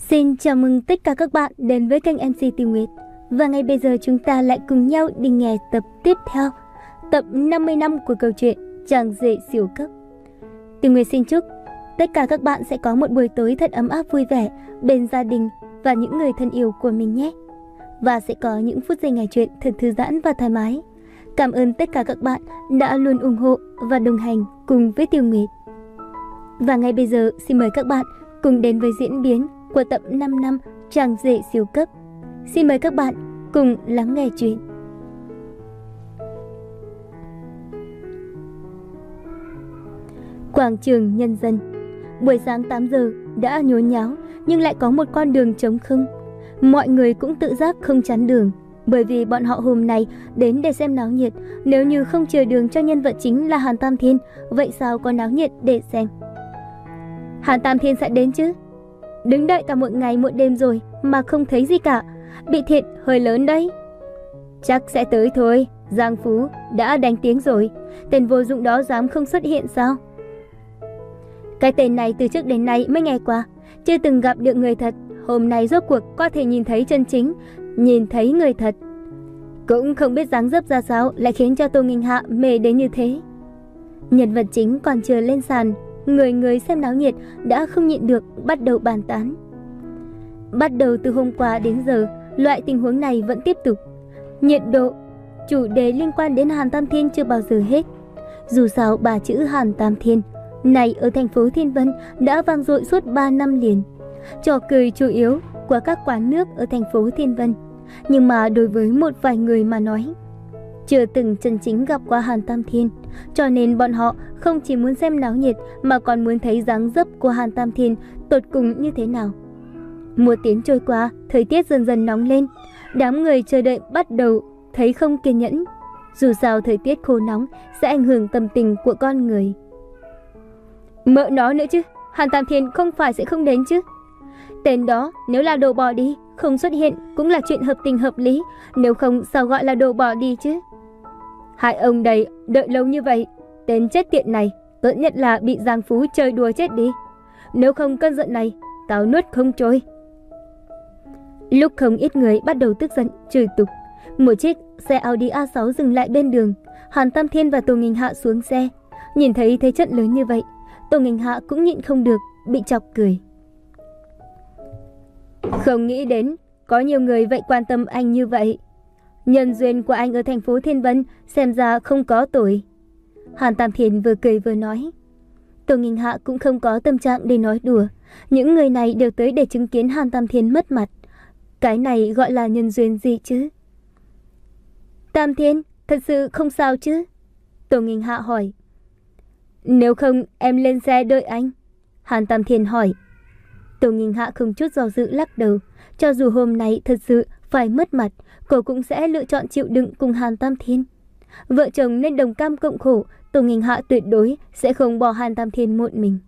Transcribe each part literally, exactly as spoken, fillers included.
Xin chào mừng tất cả các bạn đến với kênh em xê Tiêu Nguyệt. Và ngay bây giờ chúng ta lại cùng nhau đi nghe tập tiếp theo, tập năm mươi năm của câu chuyện Chàng rể siêu cấp. Tiêu Nguyệt xin chúc tất cả các bạn sẽ có một buổi tối thật ấm áp vui vẻ bên gia đình và những người thân yêu của mình nhé. Và sẽ có những phút giây ngày chuyện thật thư giãn và thoải mái. Cảm ơn tất cả các bạn đã luôn ủng hộ và đồng hành cùng với Tiêu Nguyệt. Và ngay bây giờ xin mời các bạn cùng đến với diễn biến của tập năm năm Chàng rể siêu cấp. Xin mời các bạn cùng lắng nghe chuyện. Quảng trường Nhân dân. Buổi sáng tám giờ đã nhốn nháo, nhưng lại có một con đường trống không. Mọi người cũng tự giác không chắn đường, bởi vì bọn họ hôm nay đến để xem náo nhiệt. Nếu như không chừa đường cho nhân vật chính là Hàn Tam Thiên, vậy sao có náo nhiệt để xem? Hàn Tam Thiên sẽ đến chứ? Đứng đợi cả một ngày một đêm rồi mà không thấy gì cả, bị thiệt hơi lớn đấy. Chắc sẽ tới thôi, Giang Phú đã đánh tiếng rồi, tên vô dụng đó dám không xuất hiện sao? Cái tên này từ trước đến nay mới nghe qua, chưa từng gặp được người thật. Hôm nay rốt cuộc có thể nhìn thấy chân chính, nhìn thấy người thật. Cũng không biết dáng dấp ra sao lại khiến cho Tô Nghinh Hạ mê đến như thế. Nhân vật chính còn chưa lên sàn, người người xem náo nhiệt đã không nhịn được bắt đầu bàn tán. Bắt đầu từ hôm qua đến giờ, loại tình huống này vẫn tiếp tục. Nhiệt độ, chủ đề liên quan đến Hàn Tam Thiên chưa bao giờ hết. Dù sao bà chữ Hàn Tam Thiên này ở thành phố Thiên Vân đã vang dội suốt ba năm liền. Trò cười chủ yếu của các quán nước ở thành phố Thiên Vân. Nhưng mà đối với một vài người mà nói, chưa từng chân chính gặp qua Hàn Tam Thiên, cho nên bọn họ không chỉ muốn xem náo nhiệt mà còn muốn thấy dáng dấp của Hàn Tam Thiên tột cùng như thế nào. Một tiếng trôi qua, thời tiết dần dần nóng lên. Đám người chờ đợi bắt đầu thấy không kiên nhẫn. Dù sao thời tiết khô nóng sẽ ảnh hưởng tâm tình của con người. Mợ nó nữa chứ, Hàn Tam Thiên không phải sẽ không đến chứ? Tên đó nếu là đồ bỏ đi, không xuất hiện cũng là chuyện hợp tình hợp lý. Nếu không sao gọi là đồ bỏ đi chứ? Hai ông đây đợi lâu như vậy, tên chết tiện này tốt nhất là bị Giang Phú chơi đùa chết đi. Nếu không cơn giận này tao nuốt không trôi. Lúc không ít người bắt đầu tức giận chửi tục. Một chiếc xe Audi a sáu dừng lại bên đường. Hàn Tam Thiên và Tô Nghinh Hạ xuống xe. Nhìn thấy thế trận lớn như vậy, Tô Nghinh Hạ cũng nhịn không được bị chọc cười. Không nghĩ đến có nhiều người vậy quan tâm anh như vậy. Nhân duyên của anh ở thành phố Thiên Vân xem ra không có tuổi. Hàn Tam Thiên vừa cười vừa nói. Tô Nghinh Hạ cũng không có tâm trạng để nói đùa. Những người này đều tới để chứng kiến Hàn Tam Thiên mất mặt. Cái này gọi là nhân duyên gì chứ? Tam Thiên, thật sự không sao chứ? Tô Nghinh Hạ hỏi. Nếu không em lên xe đợi anh. Hàn Tam Thiên hỏi. Tô Nghinh Hạ không chút do dự lắc đầu. Cho dù hôm nay thật sự phải mất mặt, cô cũng sẽ lựa chọn chịu đựng cùng Hàn Tam Thiên. Vợ chồng nên đồng cam cộng khổ, Tô Nghinh Hạ tuyệt đối sẽ không bỏ Hàn Tam Thiên một mình.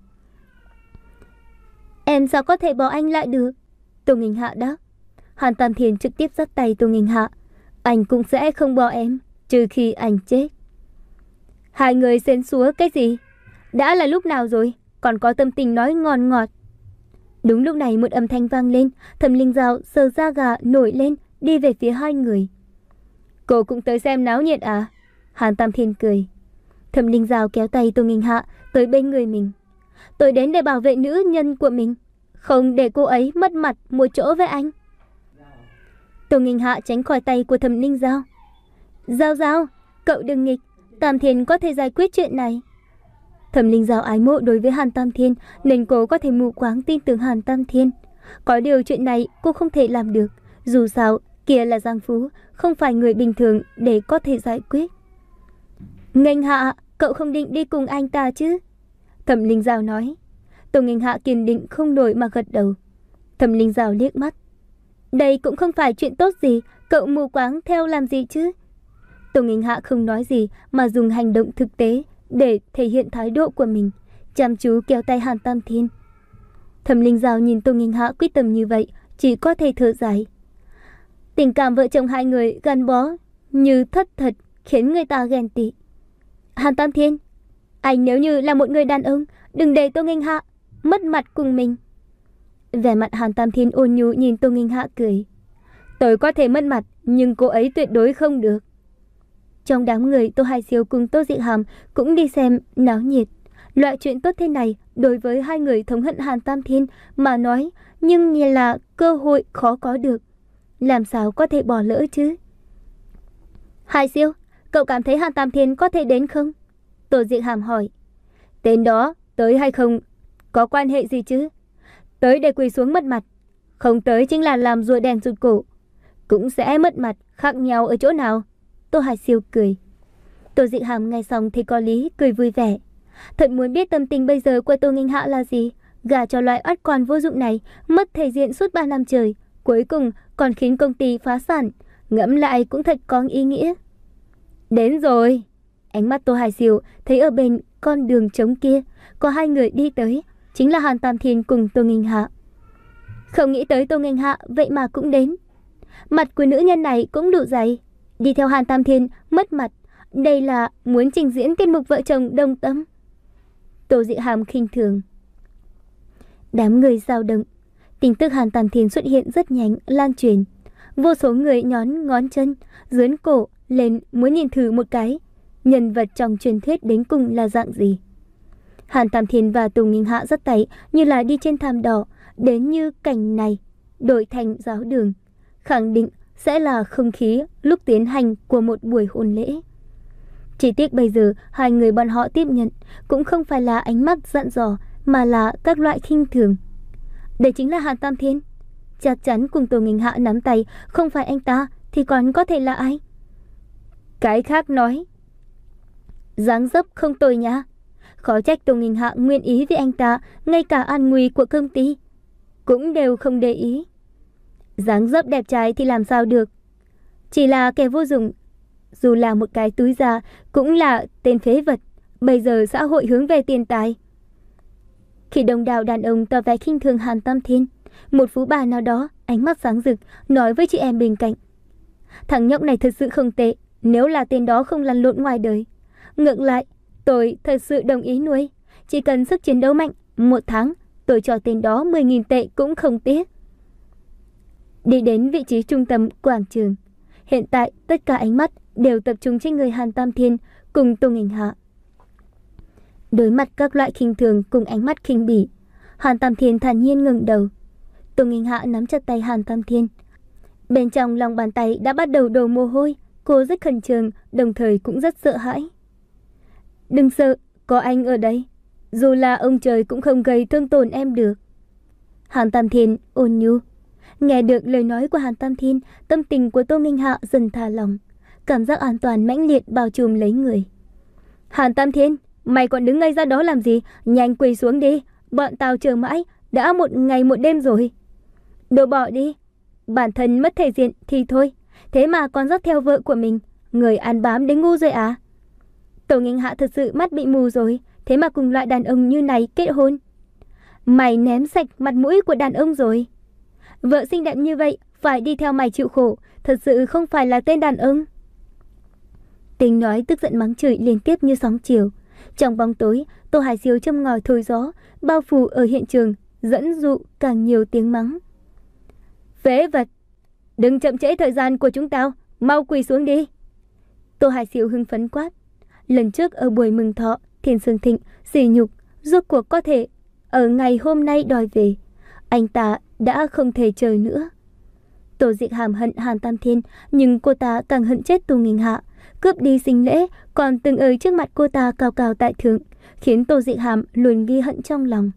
Em sao có thể bỏ anh lại được? Tô Nghinh Hạ đáp. Hàn Tam Thiên trực tiếp giắt tay Tô Nghinh Hạ. Anh cũng sẽ không bỏ em, trừ khi anh chết. Hai người xến xúa cái gì? Đã là lúc nào rồi, còn có tâm tình nói ngon ngọt. Đúng lúc này một âm thanh vang lên. Thẩm Linh Dao sờ da gà nổi lên, đi về phía hai người. Cô cũng tới xem náo nhiệt à? Hàn Tam Thiên cười. Thẩm Linh Dao kéo tay Tô Nghinh Hạ tới bên người mình. Tôi đến để bảo vệ nữ nhân của mình, không để cô ấy mất mặt một chỗ với anh. Tô Nghinh Hạ tránh khỏi tay của Thẩm Linh Dao. Dao Dao, cậu đừng nghịch, Tam Thiên có thể giải quyết chuyện này. Thẩm Linh Dao ái mộ đối với Hàn Tam Thiên nên cô có thể mù quáng tin tưởng Hàn Tam Thiên. Có điều chuyện này cô không thể làm được. Dù sao kia là Giang Phú, không phải người bình thường để có thể giải quyết. Nghênh Hạ, cậu không định đi cùng anh ta chứ? Thẩm Linh Dao nói. Tô Nghinh Hạ kiên định không nổi mà gật đầu. Thẩm Linh Dao liếc mắt. Đây cũng không phải chuyện tốt gì, cậu mù quáng theo làm gì chứ? Tô Nghinh Hạ không nói gì mà dùng hành động thực tế để thể hiện thái độ của mình, chăm chú kéo tay Hàn Tam Thiên. Thẩm Linh Dao nhìn Tô Nghinh Hạ quyết tâm như vậy, chỉ có thể thở dài. Tình cảm vợ chồng hai người gắn bó như thất thật, khiến người ta ghen tị. Hàn Tam Thiên, anh nếu như là một người đàn ông, đừng để Tô Nghinh Hạ mất mặt cùng mình. Vẻ mặt Hàn Tam Thiên ôn nhu nhìn Tô Nghênh Hạ cười. Tôi có thể mất mặt, nhưng cô ấy tuyệt đối không được. Trong đám người, Tô Hải Siêu cùng Tô Dị Hàm cũng đi xem náo nhiệt. Loại chuyện tốt thế này đối với hai người thống hận Hàn Tam Thiên mà nói, nhưng như là cơ hội khó có được. Làm sao có thể bỏ lỡ chứ? Hải Siêu, cậu cảm thấy Hàn Tam Thiên có thể đến không? Tô Dị Hàm hỏi. Tên đó tới hay không có quan hệ gì chứ? Tới để quỳ xuống mất mặt, không tới chính là làm rùa đen rụt cổ. Cũng sẽ mất mặt, khác nhau ở chỗ nào? Tô Hải Siêu cười. Tô Dị Hàm nghe xong thì có lý, cười vui vẻ. Thật muốn biết tâm tình bây giờ của Tô Nghênh Hạ là gì. Gả cho loại oát con vô dụng này, mất thể diện suốt ba năm trời, cuối cùng còn khiến công ty phá sản. Ngẫm lại cũng thật có ý nghĩa. Đến rồi. Ánh mắt Tô Hải Siêu thấy ở bên con đường trống kia có hai người đi tới, chính là Hàn Tam Thiên cùng Tô Nghênh Hạ. Không nghĩ tới Tô Nghênh Hạ vậy mà cũng đến. Mặt của nữ nhân này cũng đủ dày, đi theo Hàn Tam Thiên mất mặt. Đây là muốn trình diễn tiết mục vợ chồng đồng tâm. Tô Dị Hàm khinh thường. Đám người dao động. Tin tức Hàn Tam Thiên xuất hiện rất nhanh lan truyền. Vô số người nhón ngón chân, dướn cổ lên muốn nhìn thử một cái nhân vật trong truyền thuyết đến cùng là dạng gì. Hàn Tam Thiên và Tô Nghênh Hạ rất tay như là đi trên thảm đỏ. Đến như cảnh này đổi thành giáo đường, khẳng định sẽ là không khí lúc tiến hành của một buổi hôn lễ. Chỉ tiếc bây giờ hai người bọn họ tiếp nhận cũng không phải là ánh mắt dặn dò, mà là các loại khinh thường. Đây chính là Hàn Tam Thiên. Chắc chắn cùng Tô Nghênh Hạ nắm tay, không phải anh ta thì còn có thể là ai? Cái khác nói, dáng dấp không tồi nhá. Khó trách Tô Nghênh Hạ nguyện ý với anh ta, ngay cả an nguy của công ty cũng đều không để ý. Dáng dấp đẹp trai thì làm sao được, chỉ là kẻ vô dụng. Dù là một cái túi da cũng là tên phế vật. Bây giờ xã hội hướng về tiền tài. Khi đông đảo đàn ông tỏ vẻ khinh thường Hàn Tam Thiên, một phú bà nào đó ánh mắt sáng rực nói với chị em bên cạnh, thằng nhóc này thật sự không tệ. Nếu là tên đó không lăn lộn ngoài đời, ngược lại tôi thật sự đồng ý nuôi. Chỉ cần sức chiến đấu mạnh, một tháng tôi cho tên đó mười nghìn tệ cũng không tiếc. Đi đến vị trí trung tâm quảng trường, hiện tại tất cả ánh mắt đều tập trung trên người Hàn Tam Thiên cùng Tô Nghênh Hạ. Đối mặt các loại khinh thường cùng ánh mắt khinh bỉ, Hàn Tam Thiên thản nhiên ngẩng đầu. Tô Nghênh Hạ nắm chặt tay Hàn Tam Thiên. Bên trong lòng bàn tay đã bắt đầu đổ mồ hôi. Cô rất khẩn trương, đồng thời cũng rất sợ hãi. Đừng sợ, có anh ở đây. Dù là ông trời cũng không gây thương tổn em được. Hàn Tam Thiên ôn nhu. Nghe được lời nói của Hàn Tam Thiên, tâm tình của Tô Nghênh Hạ dần thả lỏng. Cảm giác an toàn mãnh liệt bao trùm lấy người. Hàn Tam Thiên, mày còn đứng ngây ra đó làm gì? Nhanh quỳ xuống đi, bọn tao chờ mãi, đã một ngày một đêm rồi. Đồ bỏ đi, bản thân mất thể diện thì thôi, thế mà còn dắt theo vợ của mình. Người ăn bám đến ngu rồi à? Tô Nghênh Hạ thật sự mắt bị mù rồi, thế mà cùng loại đàn ông như này kết hôn. Mày ném sạch mặt mũi của đàn ông rồi. Vợ xinh đẹp như vậy phải đi theo mày chịu khổ, thật sự không phải là tên đàn ông. Tình nói tức giận mắng chửi liên tiếp như sóng chiều. Trong bóng tối, Tô Hải Siêu châm ngòi thổi gió, bao phủ ở hiện trường, dẫn dụ càng nhiều tiếng mắng. Phế vật, đừng chậm trễ thời gian của chúng tao, mau quỳ xuống đi. Tô Hải Siêu hưng phấn quát. Lần trước ở buổi mừng thọ, Thiên Sương Thịnh sỉ nhục rốt cuộc có thể ở ngày hôm nay đòi về. Anh ta đã không thể chờ nữa. Tô Dịch Hàm hận Hàn Tam Thiên, nhưng cô ta càng hận chết Tô Nghênh Hạ. Cướp đi sinh lễ, còn từng ở trước mặt cô ta cao cao tại thượng, khiến Tô Dịch Hàm luôn ghi hận trong lòng.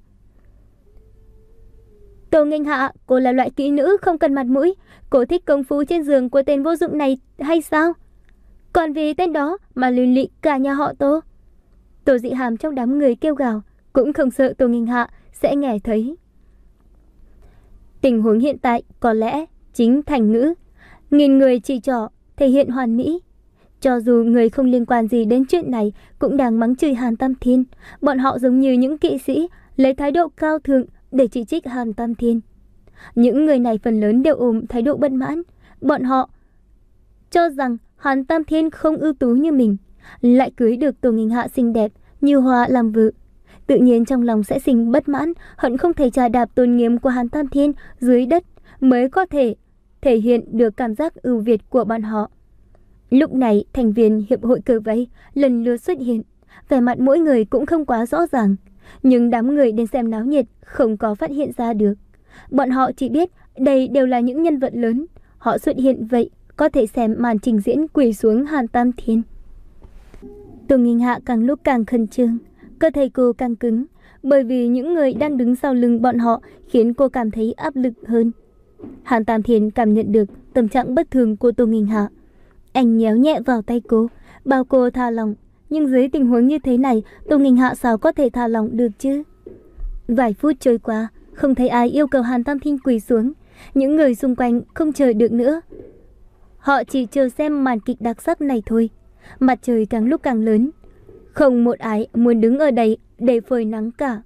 Tô Nghênh Hạ, cô là loại kỹ nữ không cần mặt mũi. Cô thích công phu trên giường của tên vô dụng này hay sao? Còn vì tên đó mà liên lụy cả nhà họ Tô. Tô Dị Hàm trong đám người kêu gào, cũng không sợ Tô Nghênh Hạ sẽ nghe thấy. Tình huống hiện tại có lẽ chính thành ngữ nghìn người chỉ trỏ thể hiện hoàn mỹ. Cho dù người không liên quan gì đến chuyện này cũng đang mắng chửi Hàn Tam Thiên. Bọn họ giống như những kỵ sĩ lấy thái độ cao thượng để chỉ trích Hàn Tam Thiên. Những người này phần lớn đều ôm thái độ bất mãn. Bọn họ cho rằng Hàn Tam Thiên không ưu tú như mình, lại cưới được Tô Nghênh Hạ xinh đẹp như hoa làm vợ. tự nhiên trong lòng sẽ sinh bất mãn, hận không thể trà đạp tôn nghiêm của Hàn Tam Thiên dưới đất mới có thể thể hiện được cảm giác ưu việt của bọn họ. Lúc này, thành viên hiệp hội cờ vây lần lượt xuất hiện, vẻ mặt mỗi người cũng không quá rõ ràng, nhưng đám người đến xem náo nhiệt không có phát hiện ra được. Bọn họ chỉ biết đây đều là những nhân vật lớn, họ xuất hiện vậy có thể xem màn trình diễn quỳ xuống Hàn Tam Thiên. Tô Nghinh Hạ càng lúc càng khẩn trương, cơ thể cô càng cứng, bởi vì những người đang đứng sau lưng bọn họ khiến cô cảm thấy áp lực hơn. Hàn Tam Thiên cảm nhận được tâm trạng bất thường của Tô Nghinh Hạ. Anh nhéo nhẹ vào tay cô, bảo cô tha lòng, nhưng dưới tình huống như thế này, Tô Nghinh Hạ sao có thể tha lòng được chứ? Vài phút trôi qua, không thấy ai yêu cầu Hàn Tam Thiên quỳ xuống, những người xung quanh không chờ được nữa. Họ chỉ chờ xem màn kịch đặc sắc này thôi. Mặt trời càng lúc càng lớn, không một ai muốn đứng ở đây để phơi nắng cả.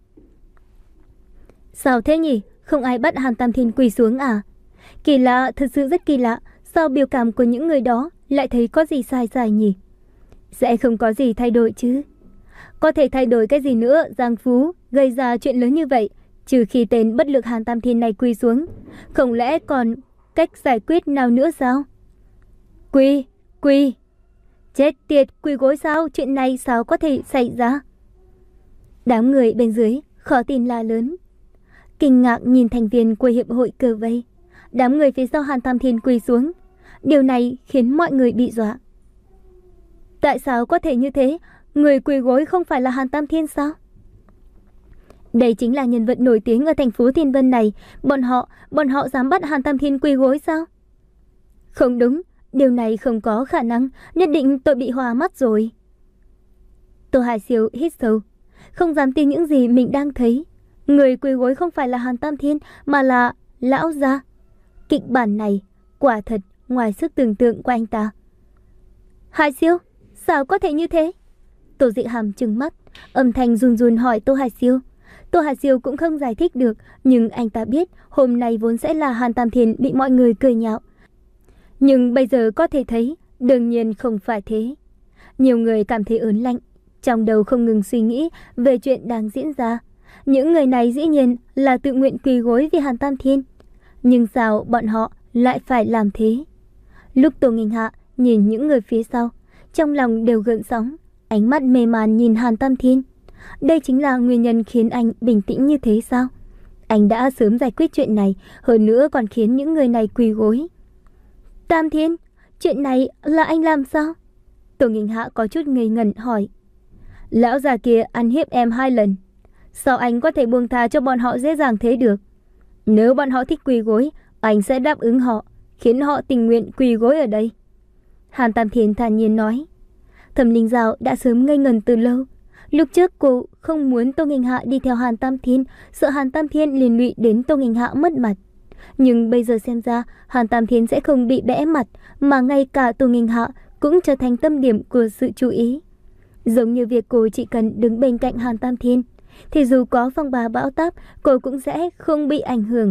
Sao thế nhỉ? Không ai bắt Hàn Tam Thiên quỳ xuống à? Kỳ lạ, thật sự rất kỳ lạ. Sao biểu cảm của những người đó lại thấy có gì sai sai nhỉ? Sẽ không có gì thay đổi chứ? Có thể thay đổi cái gì nữa? Giang Phú gây ra chuyện lớn như vậy, trừ khi tên bất lực Hàn Tam Thiên này quỳ xuống, không lẽ còn cách giải quyết nào nữa sao? Quỳ, quỳ. Chết tiệt, quỳ gối sao? Chuyện này sao có thể xảy ra? Đám người bên dưới khó tin la lớn, kinh ngạc nhìn thành viên của hiệp hội cờ vây. Đám người phía sau Hàn Tam Thiên quỳ xuống. Điều này khiến mọi người bị dọa. Tại sao có thể như thế? Người quỳ gối không phải là Hàn Tam Thiên sao? Đây chính là nhân vật nổi tiếng ở thành phố Thiên Vân này. Bọn họ, bọn họ dám bắt Hàn Tam Thiên quỳ gối sao? Không đúng, điều này không có khả năng. Nhất định tôi bị hoa mắt rồi. Tô Hải Siêu hít sâu, không dám tin những gì mình đang thấy. Người quỳ gối không phải là Hàn Tam Thiên, mà là Lão Gia. Kịch bản này quả thật ngoài sức tưởng tượng của anh ta. Hải Siêu, sao có thể như thế? Tô Dị Hàm trừng mắt, âm thanh run run hỏi Tô Hải Siêu. Tô Hải Siêu cũng không giải thích được, nhưng anh ta biết hôm nay vốn sẽ là Hàn Tam Thiên bị mọi người cười nhạo. Nhưng bây giờ có thể thấy, đương nhiên không phải thế. Nhiều người cảm thấy ớn lạnh, trong đầu không ngừng suy nghĩ về chuyện đang diễn ra. Những người này dĩ nhiên là tự nguyện quỳ gối vì Hàn Tam Thiên. Nhưng sao bọn họ lại phải làm thế? Lúc Tô Nghinh Hạ nhìn những người phía sau, trong lòng đều gợn sóng, ánh mắt mê man nhìn Hàn Tam Thiên. Đây chính là nguyên nhân khiến anh bình tĩnh như thế sao? Anh đã sớm giải quyết chuyện này, hơn nữa còn khiến những người này quỳ gối. Tam Thiên, chuyện này là anh làm sao? Tô Nghinh Hạ có chút ngây ngẩn hỏi. Lão già kia ăn hiếp em hai lần, sao anh có thể buông tha cho bọn họ dễ dàng thế được? Nếu bọn họ thích quỳ gối, anh sẽ đáp ứng họ, khiến họ tình nguyện quỳ gối ở đây. Hàn Tam Thiên thản nhiên nói. Thẩm Linh Giao đã sớm ngây ngẩn từ lâu. Lúc trước cô không muốn Tô Nghinh Hạ đi theo Hàn Tam Thiên, sợ Hàn Tam Thiên liên lụy đến Tô Nghinh Hạ mất mặt. Nhưng bây giờ xem ra Hàn Tam Thiên sẽ không bị bẽ mặt, mà ngay cả Tô Nghinh Hạ cũng trở thành tâm điểm của sự chú ý. Giống như việc cô chỉ cần đứng bên cạnh Hàn Tam Thiên, thì dù có phong ba bão táp, cô cũng sẽ không bị ảnh hưởng.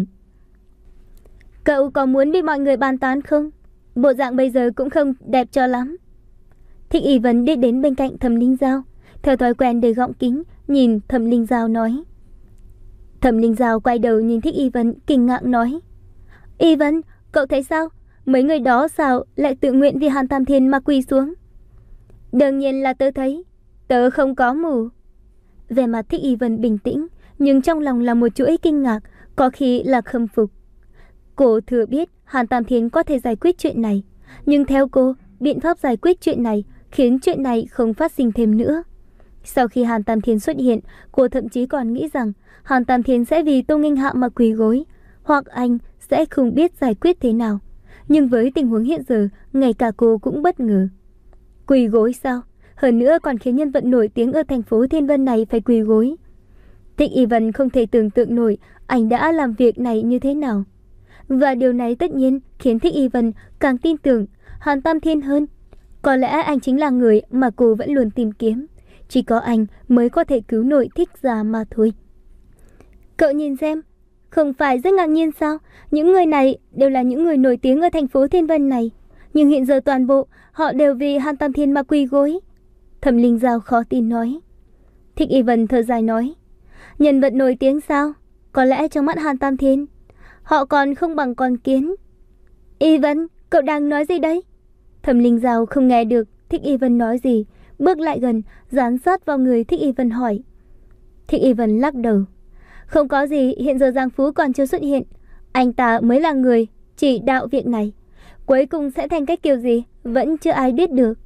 Cậu có muốn bị mọi người bàn tán không? Bộ dạng bây giờ cũng không đẹp cho lắm. Thích Y Vân đi đến bên cạnh Thẩm Linh Giao, theo thói quen để gọng kính nhìn Thẩm Linh Giao nói. Thẩm Linh Giao quay đầu nhìn Thích Y Vân kinh ngạc nói. Y Vân, cậu thấy sao? Mấy người đó sao lại tự nguyện vì Hàn Tam Thiên mà quỳ xuống? Đương nhiên là tớ thấy, tớ không có mù. Vẻ mặt Thích Y Vân bình tĩnh, nhưng trong lòng là một chuỗi kinh ngạc, có khi là khâm phục. Cô thừa biết Hàn Tam Thiên có thể giải quyết chuyện này, nhưng theo cô, biện pháp giải quyết chuyện này khiến chuyện này không phát sinh thêm nữa. Sau khi Hàn Tam Thiên xuất hiện, cô thậm chí còn nghĩ rằng Hàn Tam Thiên sẽ vì Tô Nghinh Hạ mà quỳ gối, hoặc anh sẽ không biết giải quyết thế nào. Nhưng với tình huống hiện giờ, ngay cả cô cũng bất ngờ. Quỳ gối sao? Hơn nữa còn khiến nhân vật nổi tiếng ở thành phố Thiên Vân này phải quỳ gối. Thích Y Vân không thể tưởng tượng nổi anh đã làm việc này như thế nào. Và điều này tất nhiên khiến Thích Y Vân càng tin tưởng Hàn Tam Thiên hơn. Có lẽ anh chính là người mà cô vẫn luôn tìm kiếm. Chỉ có anh mới có thể cứu nổi Thích gia mà thôi. Cậu nhìn xem, không phải rất ngạc nhiên sao? Những người này đều là những người nổi tiếng ở thành phố Thiên Vân này, nhưng hiện giờ toàn bộ họ đều vì Hàn Tam Thiên mà quỳ gối. Thẩm Linh Giao khó tin nói. Thích Y Vân thở dài nói. Nhân vật nổi tiếng sao? Có lẽ trong mắt Hàn Tam Thiên, họ còn không bằng con kiến. Y Vân, cậu đang nói gì đấy? Thẩm Linh Giao không nghe được Thích Y Vân nói gì, bước lại gần, dán sát vào người Thích Y Vân hỏi. Thích Y Vân lắc đầu. Không có gì, hiện giờ Giang Phú còn chưa xuất hiện. Anh ta mới là người chỉ đạo việc này. Cuối cùng sẽ thành cách kiểu gì, vẫn chưa ai biết được.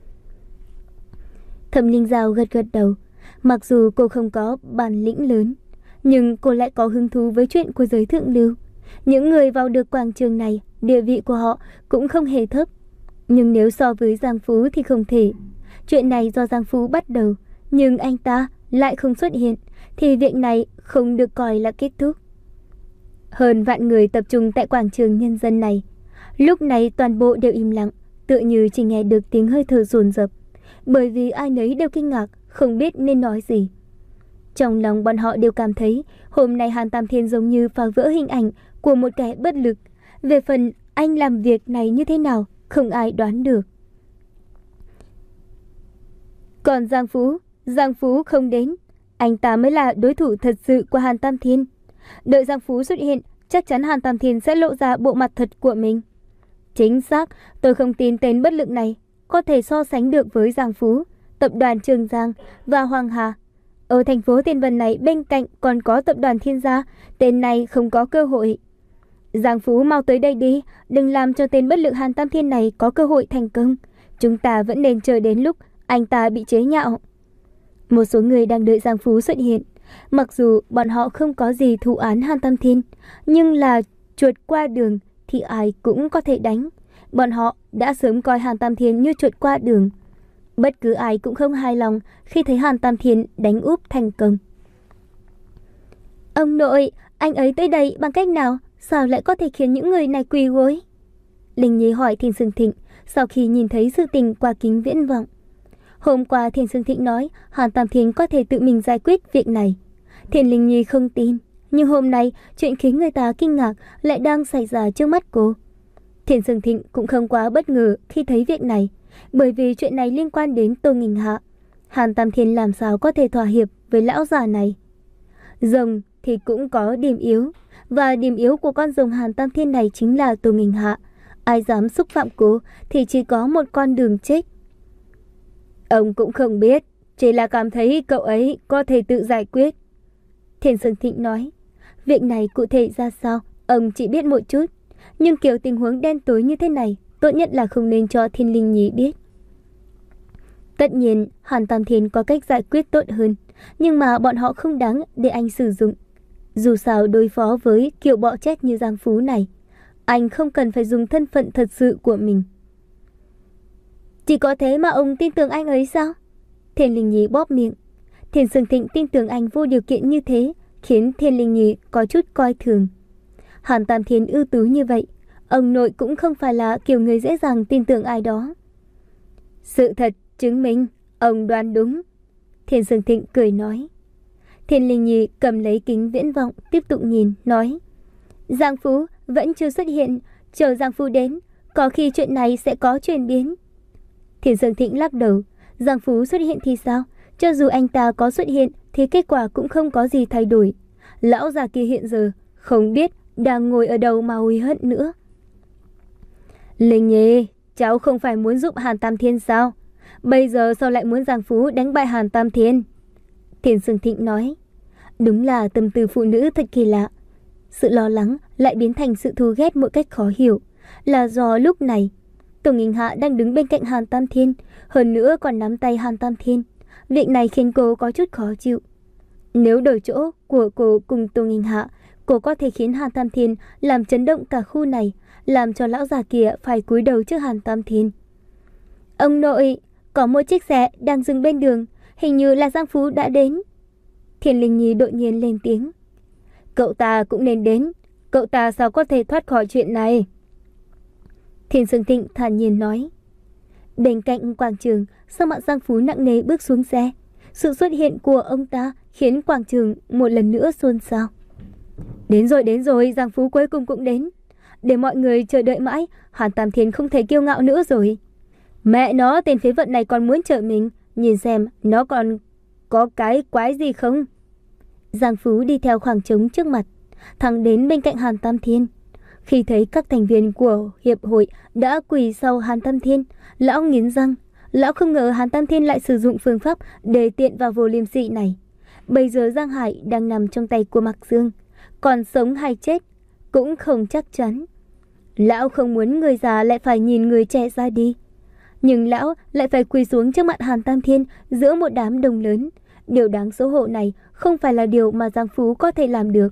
Thẩm Linh Giao gật gật đầu. Mặc dù cô không có bản lĩnh lớn, nhưng cô lại có hứng thú với chuyện của giới thượng lưu. Những người vào được quảng trường này, địa vị của họ cũng không hề thấp. Nhưng nếu so với Giang Phú thì không thể. Chuyện này do Giang Phú bắt đầu, nhưng anh ta lại không xuất hiện, thì việc này không được coi là kết thúc. Hơn vạn người tập trung tại quảng trường nhân dân này. Lúc này toàn bộ đều im lặng, tựa như chỉ nghe được tiếng hơi thở dồn dập, bởi vì ai nấy đều kinh ngạc, không biết nên nói gì. Trong lòng bọn họ đều cảm thấy hôm nay Hàn Tam Thiên giống như phá vỡ hình ảnh của một kẻ bất lực. Về phần anh làm việc này như thế nào, không ai đoán được. Còn Giang Phú, Giang Phú không đến, anh ta mới là đối thủ thật sự của Hàn Tam Thiên. Đợi Giang Phú xuất hiện, chắc chắn Hàn Tam Thiên sẽ lộ ra bộ mặt thật của mình. Chính xác, tôi không tin tên bất lực này có thể so sánh được với Giang Phú, tập đoàn Trường Giang và Hoàng Hà. Ở thành phố Thiên Vân này bên cạnh còn có tập đoàn Thiên Gia, tên này không có cơ hội. Giang Phú mau tới đây đi, đừng làm cho tên bất lực Hàn Tam Thiên này có cơ hội thành công. Chúng ta vẫn nên chờ đến lúc anh ta bị chế nhạo. Một số người đang đợi Giang Phú xuất hiện. Mặc dù bọn họ không có gì thù án Hàn Tam Thiên, nhưng là chuột qua đường thì ai cũng có thể đánh. Bọn họ đã sớm coi Hàn Tam Thiên như chuột qua đường. Bất cứ ai cũng không hài lòng khi thấy Hàn Tam Thiên đánh úp thành công. Ông nội, anh ấy tới đây bằng cách nào? Sao lại có thể khiến những người này quỳ gối? Linh Nhi hỏi Thiên Sương Thịnh sau khi nhìn thấy sự tình qua kính viễn vọng. Hôm qua Thiên Sương Thịnh nói Hàn Tam Thiên có thể tự mình giải quyết việc này. Thiên Linh Nhi không tin, nhưng hôm nay chuyện khiến người ta kinh ngạc lại đang xảy ra trước mắt cô. Thiên Sương Thịnh cũng không quá bất ngờ khi thấy việc này, bởi vì chuyện này liên quan đến Tô Nghinh Hạ. Hàn Tam Thiên làm sao có thể thỏa hiệp với lão già này? Rồng thì cũng có điểm yếu, và điểm yếu của con rồng Hàn Tam Thiên này chính là Tô Nghinh Hạ. Ai dám xúc phạm cô thì chỉ có một con đường chết. Ông cũng không biết, chỉ là cảm thấy cậu ấy có thể tự giải quyết. Thiên Sương Thịnh nói, việc này cụ thể ra sao, ông chỉ biết một chút. Nhưng kiểu tình huống đen tối như thế này, tốt nhất là không nên cho Thiên Linh Nhi biết. Tất nhiên, Hàn Tam Thiên có cách giải quyết tốt hơn, nhưng mà bọn họ không đáng để anh sử dụng. Dù sao đối phó với kiểu bọ chết như Giang Phú này, anh không cần phải dùng thân phận thật sự của mình. Chỉ có thế mà ông tin tưởng anh ấy sao? Thiên Linh Nhi bóp miệng. Thiên Sương Thịnh tin tưởng anh vô điều kiện như thế, khiến Thiên Linh Nhi có chút coi thường. Hàn Tam Thiên ưu tú như vậy, ông nội cũng không phải là kiểu người dễ dàng tin tưởng ai đó. Sự thật chứng minh ông đoán đúng. Thiên Sương Thịnh cười nói. Thiên Linh Nhi cầm lấy kính viễn vọng tiếp tục nhìn, nói, Giang Phú vẫn chưa xuất hiện, chờ Giang Phú đến, có khi chuyện này sẽ có chuyển biến. Thiên Sương Thịnh lắc đầu. Giang Phú xuất hiện thì sao? Cho dù anh ta có xuất hiện thì kết quả cũng không có gì thay đổi. Lão già kia hiện giờ không biết đang ngồi ở đâu mà hối hận nữa. Linh Nhi, cháu không phải muốn giúp Hàn Tam Thiên sao? Bây giờ sao lại muốn Giang Phú đánh bại Hàn Tam Thiên? Thiên Sương Thịnh nói. Đúng là tâm tư phụ nữ thật kỳ lạ. Sự lo lắng lại biến thành sự thù ghét một cách khó hiểu. Là do lúc này Tô Nghinh Hạ đang đứng bên cạnh Hàn Tam Thiên, hơn nữa còn nắm tay Hàn Tam Thiên. Việc này khiến cô có chút khó chịu. Nếu đổi chỗ của cô cùng Tô Nghinh Hạ, cô có thể khiến Hàn Tam Thiên làm chấn động cả khu này, làm cho lão già kia phải cúi đầu trước Hàn Tam Thiên. Ông nội, có một chiếc xe đang dừng bên đường, hình như là Giang Phú đã đến. Thiên Linh Nhi đột nhiên lên tiếng. Cậu ta cũng nên đến, cậu ta sao có thể thoát khỏi chuyện này? Thiên Sương Thịnh thản nhiên nói. Bên cạnh quảng trường, sắc mặt Giang Phú nặng nề bước xuống xe. Sự xuất hiện của ông ta khiến quảng trường một lần nữa xôn xao. Đến rồi, đến rồi, Giang Phú cuối cùng cũng đến. Để mọi người chờ đợi mãi, Hàn Tam Thiên không thể kiêu ngạo nữa rồi. Mẹ nó, tên phế vật này còn muốn trợ mình. Nhìn xem, nó còn có cái quái gì không? Giang Phú đi theo khoảng trống trước mặt, thẳng đến bên cạnh Hàn Tam Thiên. Khi thấy các thành viên của hiệp hội đã quỳ sau Hàn Tam Thiên, lão nghiến răng. Lão không ngờ Hàn Tam Thiên lại sử dụng phương pháp để tiện vào vô liêm sỉ này. Bây giờ Giang Hải đang nằm trong tay của Mạc Dương, còn sống hay chết cũng không chắc chắn. Lão không muốn người già lại phải nhìn người trẻ ra đi, nhưng lão lại phải quỳ xuống trước mặt Hàn Tam Thiên giữa một đám đông lớn. Điều đáng xấu hổ này không phải là điều mà Giang Phú có thể làm được.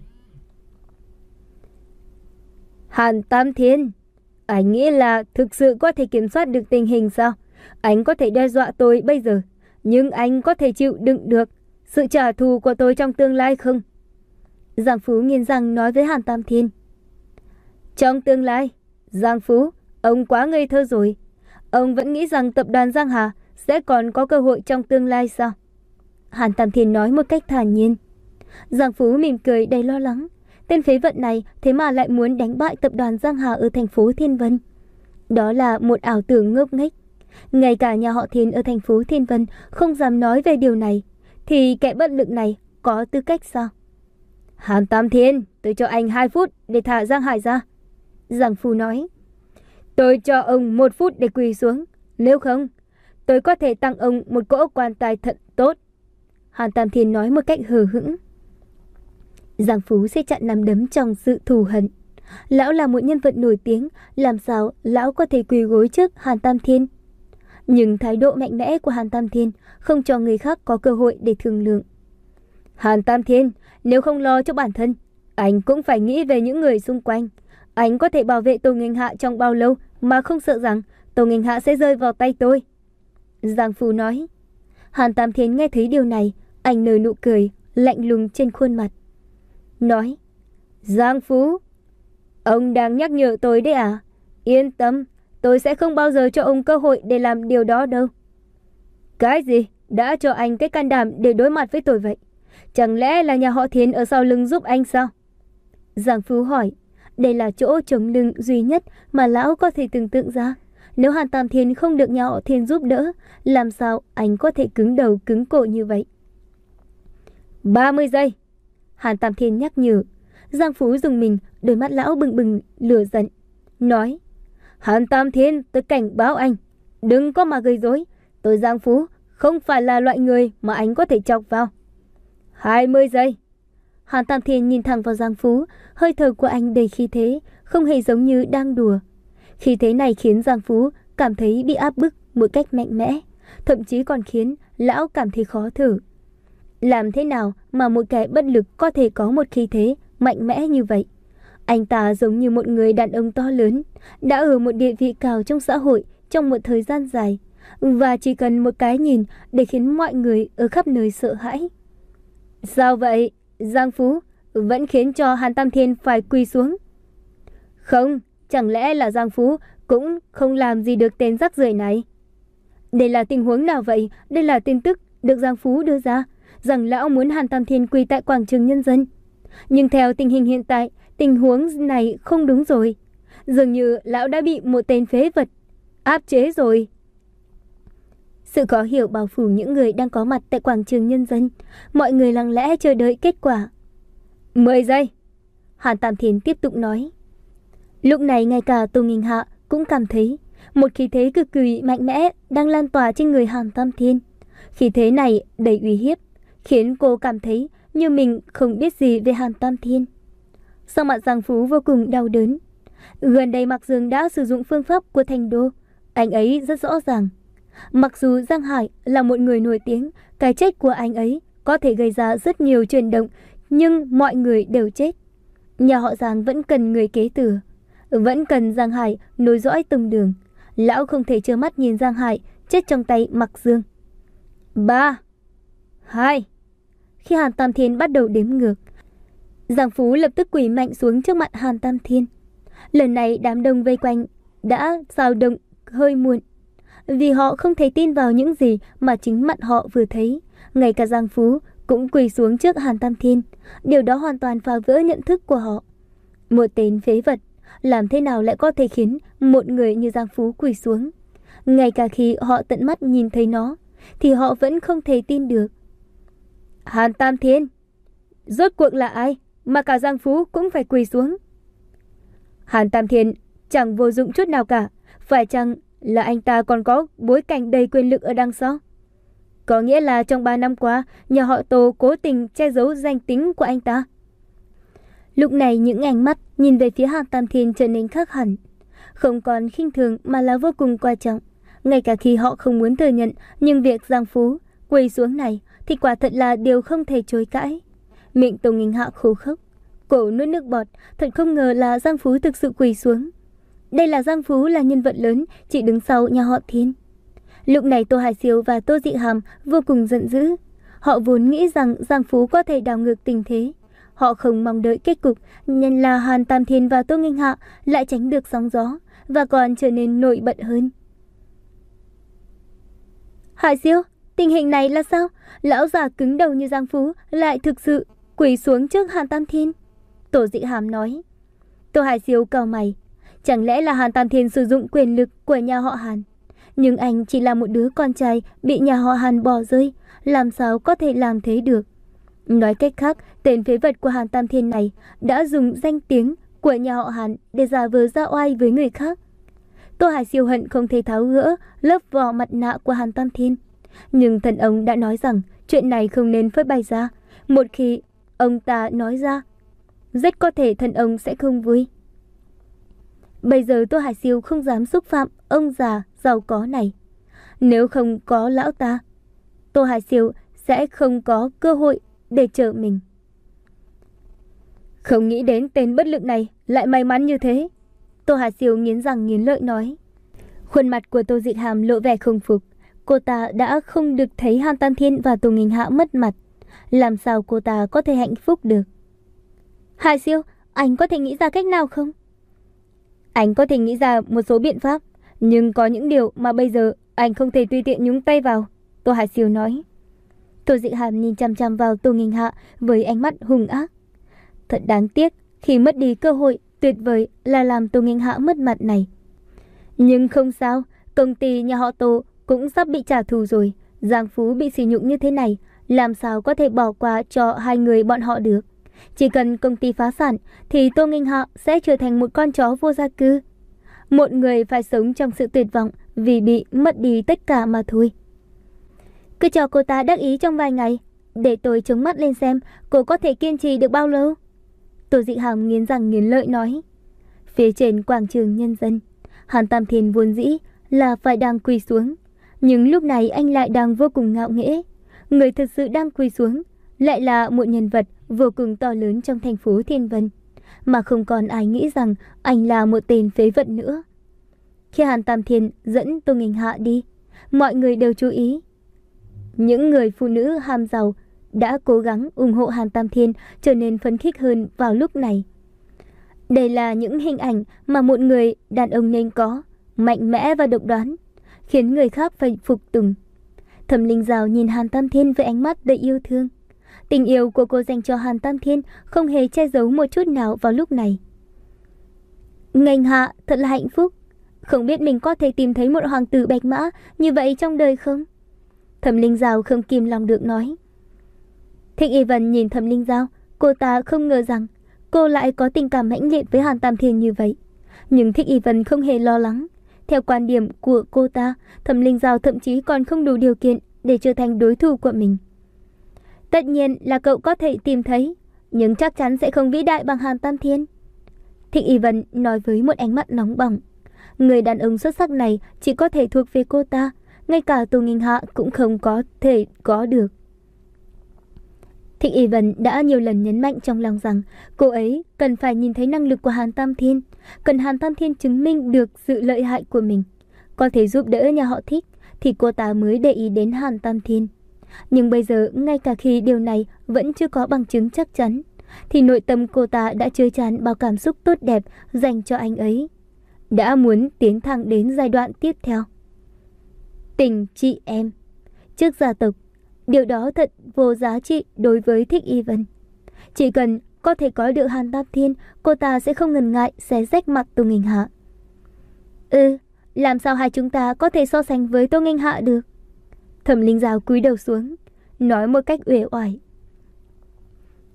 Hàn Tam Thiên, anh nghĩ là thực sự có thể kiểm soát được tình hình sao? Anh có thể đe dọa tôi bây giờ, nhưng anh có thể chịu đựng được sự trả thù của tôi trong tương lai không? Giang Phú nghiến răng nói với Hàn Tam Thiên. Trong tương lai, Giang Phú, ông quá ngây thơ rồi. Ông vẫn nghĩ rằng tập đoàn Giang Hà sẽ còn có cơ hội trong tương lai sao? Hàn Tam Thiên nói một cách thản nhiên. Giang Phú mỉm cười đầy lo lắng. Tên phế vật này thế mà lại muốn đánh bại tập đoàn Giang Hà ở thành phố Thiên Vân. Đó là một ảo tưởng ngốc nghếch. Ngay cả nhà họ Thiên ở thành phố Thiên Vân không dám nói về điều này, thì kẻ bất lực này có tư cách sao? Hàn Tam Thiên, tôi cho anh hai phút để thả Giang Hải ra. Giang Phú nói. Tôi cho ông một phút để quỳ xuống. Nếu không, tôi có thể tặng ông một cỗ quan tài thận tốt. Hàn Tam Thiên nói một cách hờ hững. Giang Phú sẽ chặn nắm đấm trong sự thù hận. Lão là một nhân vật nổi tiếng, làm sao lão có thể quỳ gối trước Hàn Tam Thiên? Nhưng thái độ mạnh mẽ của Hàn Tam Thiên không cho người khác có cơ hội để thương lượng. Hàn Tam Thiên, nếu không lo cho bản thân, anh cũng phải nghĩ về những người xung quanh. Anh có thể bảo vệ Tô Nghênh Hạ trong bao lâu mà không sợ rằng Tô Nghênh Hạ sẽ rơi vào tay tôi? Giang Phú nói. Hàn Tam Thiên nghe thấy điều này, anh nở nụ cười lạnh lùng trên khuôn mặt. Nói, Giang Phú, ông đang nhắc nhở tôi đấy à? Yên tâm, tôi sẽ không bao giờ cho ông cơ hội để làm điều đó đâu. Cái gì? Đã cho anh cái can đảm để đối mặt với tôi vậy? Chẳng lẽ là nhà họ Thiên ở sau lưng giúp anh sao? Giang Phú hỏi. Đây là chỗ chống lưng duy nhất mà lão có thể tưởng tượng ra. Nếu Hàn Tam Thiên không được nhà họ Thiên giúp đỡ, làm sao anh có thể cứng đầu cứng cổ như vậy? ba mươi giây. Hàn Tam Thiên nhắc nhở. Giang Phú dùng mình, đôi mắt lão bừng bừng lửa giận. Nói, Hàn Tam Thiên, tôi cảnh báo anh, đừng có mà gây rối. Tôi Giang Phú không phải là loại người mà anh có thể chọc vào. hai mươi giây. Hàn Tam Thiên nhìn thẳng vào Giang Phú, hơi thở của anh đầy khí thế, không hề giống như đang đùa. Khí thế này khiến Giang Phú cảm thấy bị áp bức một cách mạnh mẽ, thậm chí còn khiến lão cảm thấy khó thở. Làm thế nào mà một kẻ bất lực có thể có một khí thế mạnh mẽ như vậy? Anh ta giống như một người đàn ông to lớn, đã ở một địa vị cao trong xã hội trong một thời gian dài, và chỉ cần một cái nhìn để khiến mọi người ở khắp nơi sợ hãi. Sao vậy? Giang Phú vẫn khiến cho Hàn Tam Thiên phải quỳ xuống. Không, chẳng lẽ là Giang Phú cũng không làm gì được tên rắc rưởi này? Đây là tình huống nào vậy? Đây là tin tức được Giang Phú đưa ra, rằng lão muốn Hàn Tam Thiên quỳ tại quảng trường Nhân Dân. Nhưng theo tình hình hiện tại, tình huống này không đúng rồi. Dường như lão đã bị một tên phế vật áp chế rồi. Sự khó hiểu bao phủ những người đang có mặt tại quảng trường Nhân Dân. Mọi người lặng lẽ chờ đợi kết quả. mười giây. Hàn Tam Thiên tiếp tục nói. Lúc này ngay cả Tô Nghênh Hạ cũng cảm thấy một khí thế cực kỳ mạnh mẽ đang lan tỏa trên người Hàn Tam Thiên. Khí thế này đầy uy hiếp, khiến cô cảm thấy như mình không biết gì về Hàn Tam Thiên. Sắc mặt Giang Phú vô cùng đau đớn. Gần đây Mạc Dương đã sử dụng phương pháp của Thành Đô. Anh ấy rất rõ ràng. Mặc dù Giang Hải là một người nổi tiếng, cái chết của anh ấy có thể gây ra rất nhiều chuyển động, nhưng mọi người đều chết. Nhà họ Giang vẫn cần người kế thừa, vẫn cần Giang Hải nối dõi tông đường. Lão không thể trơ mắt nhìn Giang Hải chết trong tay Mạc Dương. Ba, hai. Khi Hàn Tam Thiên bắt đầu đếm ngược, Giang Phú lập tức quỳ mạnh xuống trước mặt Hàn Tam Thiên. Lần này đám đông vây quanh đã dao động hơi muộn, vì họ không thể tin vào những gì mà chính mặt họ vừa thấy. Ngay cả Giang Phú cũng quỳ xuống trước Hàn Tam Thiên. Điều đó hoàn toàn phá vỡ nhận thức của họ. Một tên phế vật làm thế nào lại có thể khiến một người như Giang Phú quỳ xuống? Ngay cả khi họ tận mắt nhìn thấy nó, thì họ vẫn không thể tin được. Hàn Tam Thiên, rốt cuộc là ai mà cả Giang Phú cũng phải quỳ xuống? Hàn Tam Thiên chẳng vô dụng chút nào cả, phải chăng là anh ta còn có bối cảnh đầy quyền lực ở đằng sau? Có nghĩa là trong ba năm qua, nhà họ Tô cố tình che giấu danh tính của anh ta. Lúc này những ánh mắt nhìn về phía Hàn Tam Thiên trở nên khác hẳn, không còn khinh thường mà là vô cùng quan trọng. Ngay cả khi họ không muốn thừa nhận, nhưng việc Giang Phú quỳ xuống này thì quả thật là điều không thể chối cãi. Miệng Tô Nghinh Hạ khô khốc, cổ nuốt nước bọt, thật không ngờ là Giang Phú thực sự quỳ xuống. Đây là Giang Phú, là nhân vật lớn chỉ đứng sau nhà họ Thiên. Lúc này Tô Hải Siêu và Tô Dị Hàm vô cùng giận dữ. Họ vốn nghĩ rằng Giang Phú có thể đảo ngược tình thế. Họ không mong đợi kết cục nên là Hàn Tam Thiên và Tô Nghinh Hạ lại tránh được sóng gió và còn trở nên nổi bật hơn. Hải Siêu, tình hình này là sao? Lão già cứng đầu như Giang Phú lại thực sự quỳ xuống trước Hàn Tam Thiên. Tô Dị Hàm nói. Tô Hải Siêu cau mày. Chẳng lẽ là Hàn Tam Thiên sử dụng quyền lực của nhà họ Hàn? Nhưng anh chỉ là một đứa con trai bị nhà họ Hàn bỏ rơi, làm sao có thể làm thế được? Nói cách khác, tên phế vật của Hàn Tam Thiên này đã dùng danh tiếng của nhà họ Hàn để giả vờ ra oai với người khác. Tô Hải Siêu hận không thể tháo gỡ lớp vỏ mặt nạ của Hàn Tam Thiên. Nhưng thần ông đã nói rằng chuyện này không nên phơi bày ra. Một khi ông ta nói ra, rất có thể thần ông sẽ không vui. Bây giờ Tô Hải Siêu không dám xúc phạm ông già giàu có này. Nếu không có lão ta, Tô Hải Siêu sẽ không có cơ hội để trợ mình. Không nghĩ đến tên bất lực này lại may mắn như thế. Tô Hải Siêu nghiến răng nghiến lợi nói. Khuôn mặt của Tô Dị Hàm lộ vẻ không phục. Cô ta đã không được thấy Hàn Tam Thiên và Tô Nghinh Hạ mất mặt. Làm sao cô ta có thể hạnh phúc được? Hải Siêu, anh có thể nghĩ ra cách nào không? Anh có thể nghĩ ra một số biện pháp, nhưng có những điều mà bây giờ anh không thể tùy tiện nhúng tay vào. Tô Hải Siêu nói. Tô Dị Hàm nhìn chăm chăm vào Tô Nghinh Hạ với ánh mắt hung ác. Thật đáng tiếc khi mất đi cơ hội tuyệt vời là làm Tô Nghinh Hạ mất mặt này. Nhưng không sao, công ty nhà họ Tô cũng sắp bị trả thù rồi. Giang Phú bị sỉ nhục như thế này, làm sao có thể bỏ qua cho hai người bọn họ được? Chỉ cần công ty phá sản thì Tô Nghinh Hạ sẽ trở thành một con chó vô gia cư. Một người phải sống trong sự tuyệt vọng vì bị mất đi tất cả mà thôi. Cứ cho cô ta đắc ý trong vài ngày, để tôi chống mắt lên xem cô có thể kiên trì được bao lâu. Tô Dị Hàm nghiến răng nghiến lợi nói. Phía trên quảng trường nhân dân, Hàn Tam Thiên vốn dĩ là phải đang quỳ xuống, nhưng lúc này anh lại đang vô cùng ngạo nghễ. Người thật sự đang quỳ xuống lại là một nhân vật vô cùng to lớn trong thành phố Thiên Vân, mà không còn ai nghĩ rằng anh là một tên phế vật nữa. Khi Hàn Tam Thiên dẫn Tô Nghinh Hạ đi, mọi người đều chú ý. Những người phụ nữ ham giàu đã cố gắng ủng hộ Hàn Tam Thiên trở nên phấn khích hơn vào lúc này. Đây là những hình ảnh mà một người đàn ông nên có, mạnh mẽ và độc đoán, khiến người khác phải phục tùng. Thẩm Linh Giao nhìn Hàn Tam Thiên với ánh mắt đầy yêu thương. Tình yêu của cô dành cho Hàn Tam Thiên không hề che giấu một chút nào vào lúc này. Nghênh Hạ thật là hạnh phúc. Không biết mình có thể tìm thấy một hoàng tử bạch mã như vậy trong đời không? Thẩm Linh Giao không kìm lòng được nói. Thích Y Vân nhìn Thẩm Linh Giao, cô ta không ngờ rằng cô lại có tình cảm mãnh liệt với Hàn Tam Thiên như vậy. Nhưng Thích Y Vân không hề lo lắng. Theo quan điểm của cô ta, Thẩm Linh Giao thậm chí còn không đủ điều kiện để trở thành đối thủ của mình. Tất nhiên là cậu có thể tìm thấy, nhưng chắc chắn sẽ không vĩ đại bằng Hàn Tam Thiên. Thích Y Vân nói với một ánh mắt nóng bỏng. Người đàn ông xuất sắc này chỉ có thể thuộc về cô ta, ngay cả Tô Nghinh Hạ cũng không có thể có được. Thích Y Vân đã nhiều lần nhấn mạnh trong lòng rằng cô ấy cần phải nhìn thấy năng lực của Hàn Tam Thiên, cần Hàn Tam Thiên chứng minh được sự lợi hại của mình, có thể giúp đỡ nhà họ Thích thì cô ta mới để ý đến Hàn Tam Thiên. Nhưng bây giờ ngay cả khi điều này vẫn chưa có bằng chứng chắc chắn, thì nội tâm cô ta đã chứa chan bao cảm xúc tốt đẹp dành cho anh ấy, đã muốn tiến thẳng đến giai đoạn tiếp theo. Tình chị em trước gia tộc, điều đó thật vô giá trị đối với Thích Y Vân. Chỉ cần có thể có được Hàn Tam Thiên, cô ta sẽ không ngần ngại xé rách mặt Tô Nghinh Hạ. Ừ, làm sao hai chúng ta có thể so sánh với Tô Nghinh Hạ được? Thẩm Linh Giao cúi đầu xuống, nói một cách uể oải.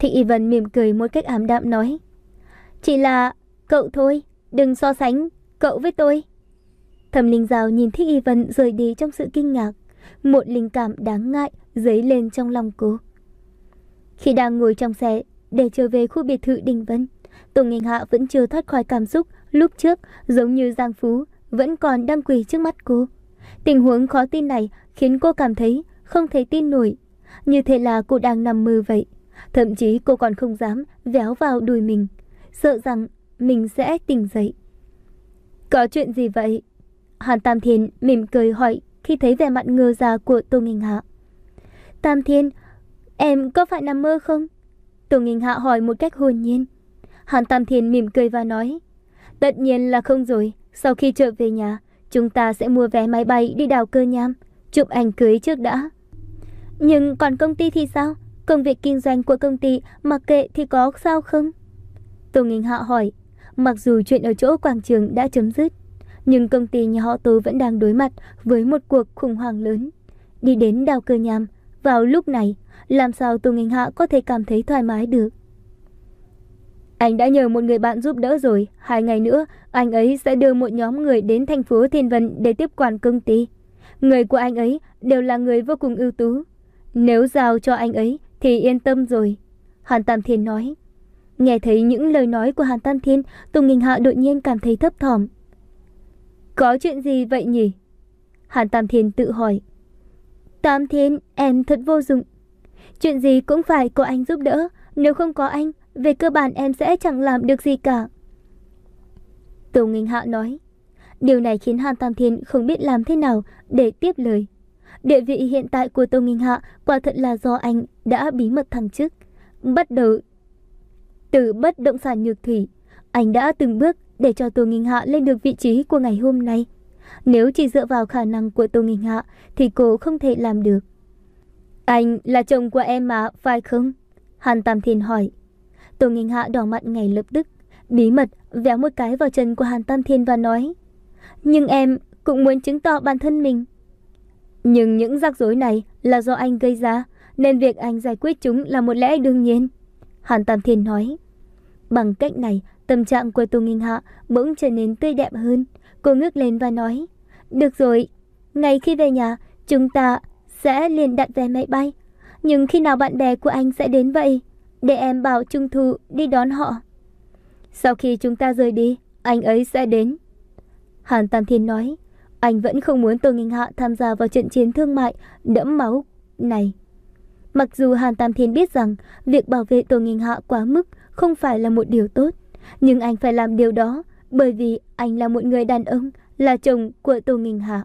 Thích Y Vân mỉm cười một cách ảm đạm nói, chỉ là cậu thôi, đừng so sánh cậu với tôi. Thẩm Linh Giao nhìn Thích Y Vân rời đi trong sự kinh ngạc, một linh cảm đáng ngại dấy lên trong lòng cô. Khi đang ngồi trong xe để trở về khu biệt thự Đình Vân, Tô Nghênh Hạ vẫn chưa thoát khỏi cảm xúc lúc trước, giống như Giang Phú vẫn còn đang quỳ trước mắt cô. Tình huống khó tin này khiến cô cảm thấy không thể tin nổi, như thế là cô đang nằm mơ vậy. Thậm chí cô còn không dám véo vào đùi mình, sợ rằng mình sẽ tỉnh dậy. Có chuyện gì vậy? Hàn Tam Thiên mỉm cười hỏi khi thấy vẻ mặt ngơ ra của Tô Nghênh Hạ. Tam Thiên, em có phải nằm mơ không? Tô Nghênh Hạ hỏi một cách hồn nhiên. Hàn Tam Thiên mỉm cười và nói, tất nhiên là không rồi. Sau khi trở về nhà, chúng ta sẽ mua vé máy bay đi đào Cơ Nham, chụp ảnh cưới trước đã. Nhưng còn công ty thì sao? Công việc kinh doanh của công ty mặc kệ thì có sao không? Tô Nghênh Hạ hỏi. Mặc dù chuyện ở chỗ quảng trường đã chấm dứt, nhưng công ty nhà họ Tô vẫn đang đối mặt với một cuộc khủng hoảng lớn. Đi đến đào Cơ Nham vào lúc này, làm sao Tô Nghênh Hạ có thể cảm thấy thoải mái được? Anh đã nhờ một người bạn giúp đỡ rồi. Hai ngày nữa, anh ấy sẽ đưa một nhóm người đến thành phố Thiên Vân để tiếp quản công ty. Người của anh ấy đều là người vô cùng ưu tú. Nếu giao cho anh ấy thì yên tâm rồi. Hàn Tam Thiên nói. Nghe thấy những lời nói của Hàn Tam Thiên, Tô Nghênh Hạ đột nhiên cảm thấy thấp thỏm. Có chuyện gì vậy nhỉ? Hàn Tam Thiên tự hỏi. Tam Thiên, em thật vô dụng. Chuyện gì cũng phải có anh giúp đỡ. Nếu không có anh, về cơ bản em sẽ chẳng làm được gì cả. Tô Nghênh Hạ nói. Điều này khiến Hàn Tam Thiên không biết làm thế nào để tiếp lời. Địa vị hiện tại của Tô Nghênh Hạ quả thật là do anh đã bí mật thăng chức. Bắt đầu từ bất động sản nhược thủy, anh đã từng bước để cho Tô Nghênh Hạ lên được vị trí của ngày hôm nay. Nếu chỉ dựa vào khả năng của Tô Nghênh Hạ thì cô không thể làm được. Anh là chồng của em mà, phải không? Hàn Tam Thiên hỏi. Tô Nghênh Hạ đỏ mặt ngay lập tức, bí mật véo một cái vào chân của Hàn Tam Thiên và nói. Nhưng em cũng muốn chứng tỏ bản thân mình. Nhưng những rắc rối này là do anh gây ra, nên việc anh giải quyết chúng là một lẽ đương nhiên. Hàn Tam Thiên nói. Bằng cách này, tâm trạng của Tô Nghênh Hạ bỗng trở nên tươi đẹp hơn. Cô ngước lên và nói. Được rồi, ngày khi về nhà, chúng ta sẽ liền đặt vé máy bay. Nhưng khi nào bạn bè của anh sẽ đến vậy? Để em bảo Trung Thu đi đón họ. Sau khi chúng ta rời đi, anh ấy sẽ đến. Hàn Tam Thiên nói. Anh vẫn không muốn Tô Nghênh Hạ tham gia vào trận chiến thương mại đẫm máu này. Mặc dù Hàn Tam Thiên biết rằng việc bảo vệ Tô Nghênh Hạ quá mức không phải là một điều tốt, nhưng anh phải làm điều đó bởi vì anh là một người đàn ông, là chồng của Tô Nghênh Hạ.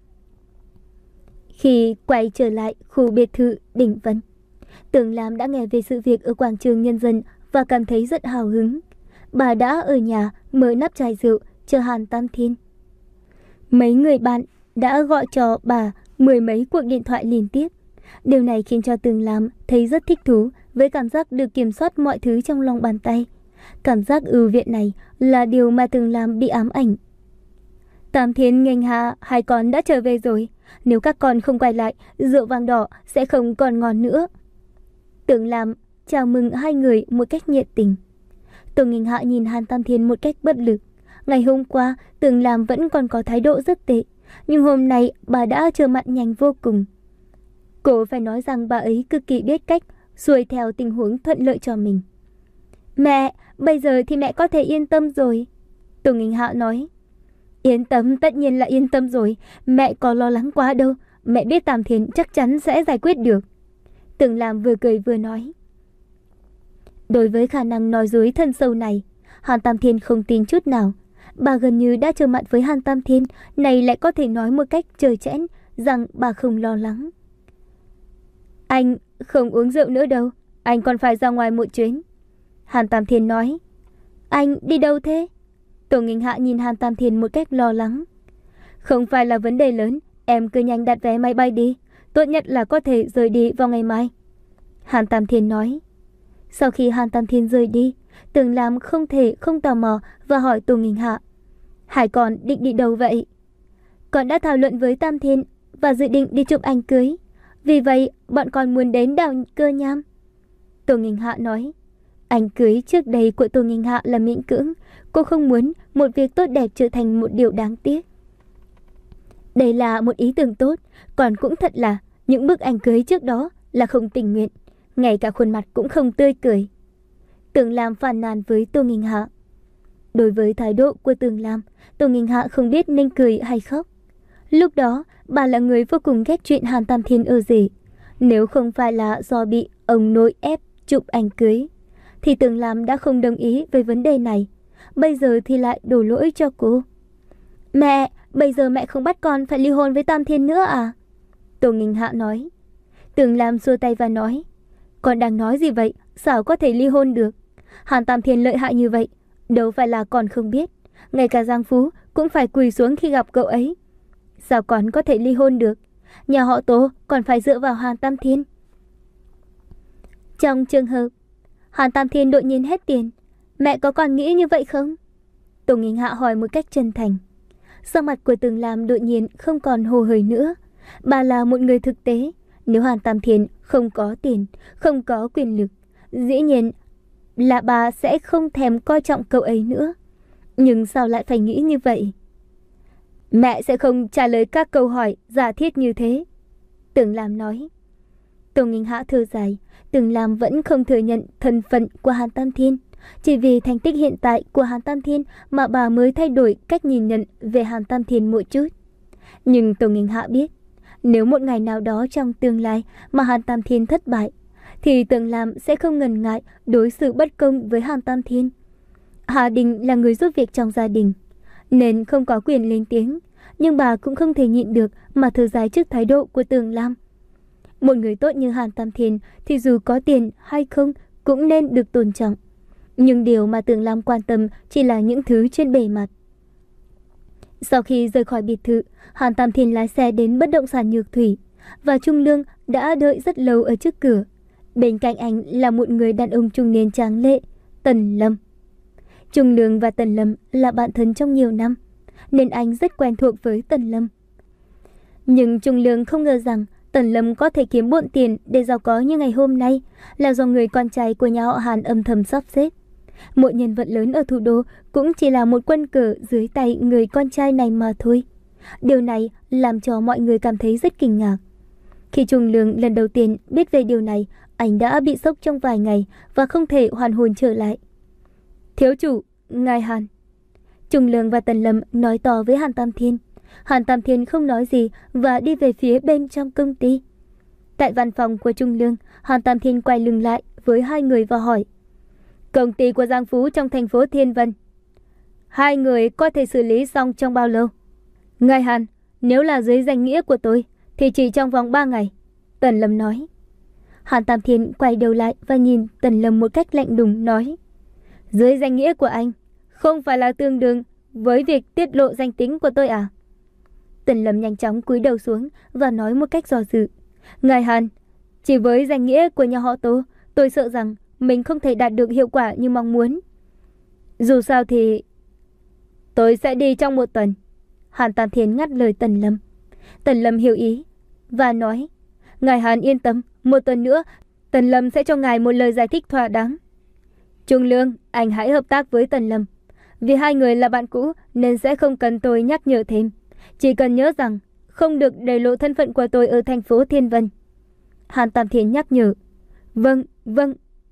Khi quay trở lại khu biệt thự Đình Vân, Tưởng Lam đã nghe về sự việc ở quảng trường Nhân dân và cảm thấy rất hào hứng. Bà đã ở nhà mở nắp chai rượu chờ Hàn Tam Thiên. Mấy người bạn đã gọi cho bà mười mấy cuộc điện thoại liên tiếp. Điều này khiến cho Tưởng Lam thấy rất thích thú với cảm giác được kiểm soát mọi thứ trong lòng bàn tay. Cảm giác ưu việt này là điều mà Tưởng Lam bị ám ảnh. Tam Thiên, Nghênh Hạ, hai con đã trở về rồi. Nếu các con không quay lại, rượu vang đỏ sẽ không còn ngon nữa. Tưởng Lam chào mừng hai người một cách nhiệt tình. Tô Nghênh Hạ nhìn Hàn Tam Thiên một cách bất lực. Ngày hôm qua, Tưởng Lam vẫn còn có thái độ rất tệ, nhưng hôm nay bà đã trở mặt nhanh vô cùng. Cô phải nói rằng bà ấy cực kỳ biết cách xuôi theo tình huống thuận lợi cho mình. Mẹ, bây giờ thì mẹ có thể yên tâm rồi. Tô Nghênh Hạ nói. Yên tâm, tất nhiên là yên tâm rồi. Mẹ có lo lắng quá đâu. Mẹ biết Tam Thiên chắc chắn sẽ giải quyết được. Tưởng Lam vừa cười vừa nói. Đối với khả năng nói dối thân sâu này, Hàn Tam Thiên không tin chút nào. Bà gần như đã trở mặt với Hàn Tam Thiên, này lại có thể nói một cách trơ trẽn rằng bà không lo lắng. Anh không uống rượu nữa đâu, anh còn phải ra ngoài một chuyến. Hàn Tam Thiên nói. Anh đi đâu thế? Tô Nghênh Hạ nhìn Hàn Tam Thiên một cách lo lắng. Không phải là vấn đề lớn, em cứ nhanh đặt vé máy bay đi. Tốt nhất là có thể rời đi vào ngày mai. Hàn Tam Thiên nói. Sau khi Hàn Tam Thiên rời đi, Tưởng Lam không thể không tò mò và hỏi Tô Nghênh Hạ. Hải con định đi đâu vậy? Con đã thảo luận với Tam Thiên và dự định đi chụp ảnh cưới. Vì vậy bọn con muốn đến đảo Cơ Nham. Tô Nghinh Hạ nói. Ảnh cưới trước đây của Tô Nghinh Hạ là miễn cưỡng. Cô không muốn một việc tốt đẹp trở thành một điều đáng tiếc. Đây là một ý tưởng tốt, còn cũng thật là những bức ảnh cưới trước đó là không tình nguyện, ngay cả khuôn mặt cũng không tươi cười. Tường Lam phàn nàn với Tô Nghinh Hạ. Đối với thái độ của Tường Lam, Tô Nghinh Hạ không biết nên cười hay khóc. Lúc đó, bà là người vô cùng ghét chuyện Hàn Tam Thiên ở rể. Nếu không phải là do bị ông nội ép chụp ảnh cưới, thì Tường Lam đã không đồng ý với vấn đề này. Bây giờ thì lại đổ lỗi cho cô. Mẹ, bây giờ mẹ không bắt con phải ly hôn với Tam Thiên nữa à? Tô Nghinh Hạ nói. Tường Lam xua tay và nói. Con đang nói gì vậy? Sao có thể ly hôn được? Hàn Tam Thiên lợi hại như vậy, đâu phải là con không biết. Ngay cả Giang Phú cũng phải quỳ xuống khi gặp cậu ấy. Sao con có thể ly hôn được? Nhà họ Tô còn phải dựa vào Hàn Tam Thiên. Trong trường hợp Hàn Tam Thiên đột nhiên hết tiền, mẹ có còn nghĩ như vậy không? Tô Nghinh Hạ hỏi một cách chân thành. Sắc mặt của Tường Lam đột nhiên không còn hồ hởi nữa. Bà là một người thực tế. Nếu Hàn Tam Thiên không có tiền, không có quyền lực, dĩ nhiên là bà sẽ không thèm coi trọng cậu ấy nữa. Nhưng sao lại phải nghĩ như vậy? Mẹ sẽ không trả lời các câu hỏi giả thiết như thế, Tường Lam nói. Tô Nghinh Hạ thở dài. Tường Lam vẫn không thừa nhận thân phận của Hàn Tam Thiên. Chỉ vì thành tích hiện tại của Hàn Tam Thiên mà bà mới thay đổi cách nhìn nhận về Hàn Tam Thiên một chút. Nhưng Tô Nghinh Hạ biết, nếu một ngày nào đó trong tương lai mà Hàn Tam Thiên thất bại, thì Tường Lam sẽ không ngần ngại đối xử bất công với Hàn Tam Thiên. Hà Đình là người giúp việc trong gia đình, nên không có quyền lên tiếng. Nhưng bà cũng không thể nhịn được mà thở dài trước thái độ của Tường Lam. Một người tốt như Hàn Tam Thiên thì dù có tiền hay không cũng nên được tôn trọng. Nhưng điều mà Tường Lam quan tâm chỉ là những thứ trên bề mặt. Sau khi rời khỏi biệt thự, Hàn Tam Thiên lái xe đến bất động sản Nhược Thủy, và Trung Lương đã đợi rất lâu ở trước cửa. Bên cạnh anh là một người đàn ông trung niên tráng lệ, Tần Lâm. Trung Lương và Tần Lâm là bạn thân trong nhiều năm, nên anh rất quen thuộc với Tần Lâm. Nhưng Trung Lương không ngờ rằng Tần Lâm có thể kiếm bộn tiền để giàu có như ngày hôm nay là do người con trai của nhà họ Hàn âm thầm sắp xếp. Một nhân vật lớn ở thủ đô cũng chỉ là một quân cờ dưới tay người con trai này mà thôi. Điều này làm cho mọi người cảm thấy rất kinh ngạc. Khi Trung Lương lần đầu tiên biết về điều này, anh đã bị sốc trong vài ngày và không thể hoàn hồn trở lại. Thiếu chủ, ngài Hàn. Trung Lương và Tần Lâm nói to với Hàn Tam Thiên. Hàn Tam Thiên không nói gì và đi về phía bên trong công ty. Tại văn phòng của Trung Lương, Hàn Tam Thiên quay lưng lại với hai người và hỏi. Công ty của Giang Phú trong thành phố Thiên Vân, hai người có thể xử lý xong trong bao lâu? Ngài Hàn, nếu là dưới danh nghĩa của tôi thì chỉ trong vòng ba ngày, Tần Lâm nói. Hàn Tam Thiên quay đầu lại và nhìn Tần Lâm một cách lạnh lùng nói. Dưới danh nghĩa của anh không phải là tương đương với việc tiết lộ danh tính của tôi à? Tần Lâm nhanh chóng cúi đầu xuống và nói một cách do dự. Ngài Hàn, chỉ với danh nghĩa của nhà họ Tô, tôi sợ rằng mình không thể đạt được hiệu quả như mong muốn. Dù sao thì tôi sẽ đi trong một tuần. Hàn Tam Thiên ngắt lời Tần Lâm. Tần Lâm hiểu ý và nói. Ngài Hàn yên tâm, một tuần nữa Tần Lâm sẽ cho ngài một lời giải thích thỏa đáng. Trung Lương, anh hãy hợp tác với Tần Lâm. Vì hai người là bạn cũ nên sẽ không cần tôi nhắc nhở thêm. Chỉ cần nhớ rằng không được để lộ thân phận của tôi ở thành phố Thiên Vân. Hàn Tam Thiên nhắc nhở. Vâng, vâng.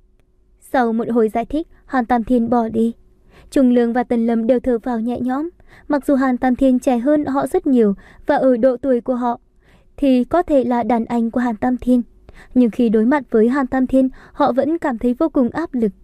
Sau một hồi giải thích, Hàn Tam Thiên bỏ đi. Trung Lương và Tần Lâm đều thở phào nhẹ nhõm. Mặc dù Hàn Tam Thiên trẻ hơn họ rất nhiều và ở độ tuổi của họ thì có thể là đàn anh của Hàn Tam Thiên, nhưng khi đối mặt với Hàn Tam Thiên, họ vẫn cảm thấy vô cùng áp lực.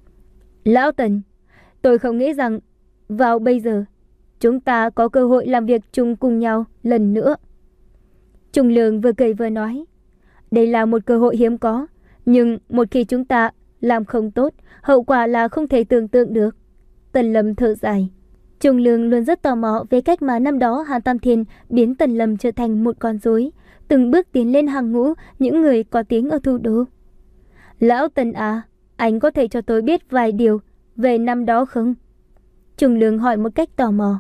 Lão Tần, tôi không nghĩ rằng vào bây giờ chúng ta có cơ hội làm việc chung cùng nhau lần nữa. Trung Lương vừa cười vừa nói. Đây là một cơ hội hiếm có, nhưng một khi chúng ta làm không tốt, hậu quả là không thể tưởng tượng được. Tần Lâm thở dài. Trung Lương luôn rất tò mò về cách mà năm đó Hàn Tam Thiên biến Tần Lâm trở thành một con rối, từng bước tiến lên hàng ngũ những người có tiếng ở thủ đô. Lão Tần à, anh có thể cho tôi biết vài điều về năm đó không? Trung Lương hỏi một cách tò mò.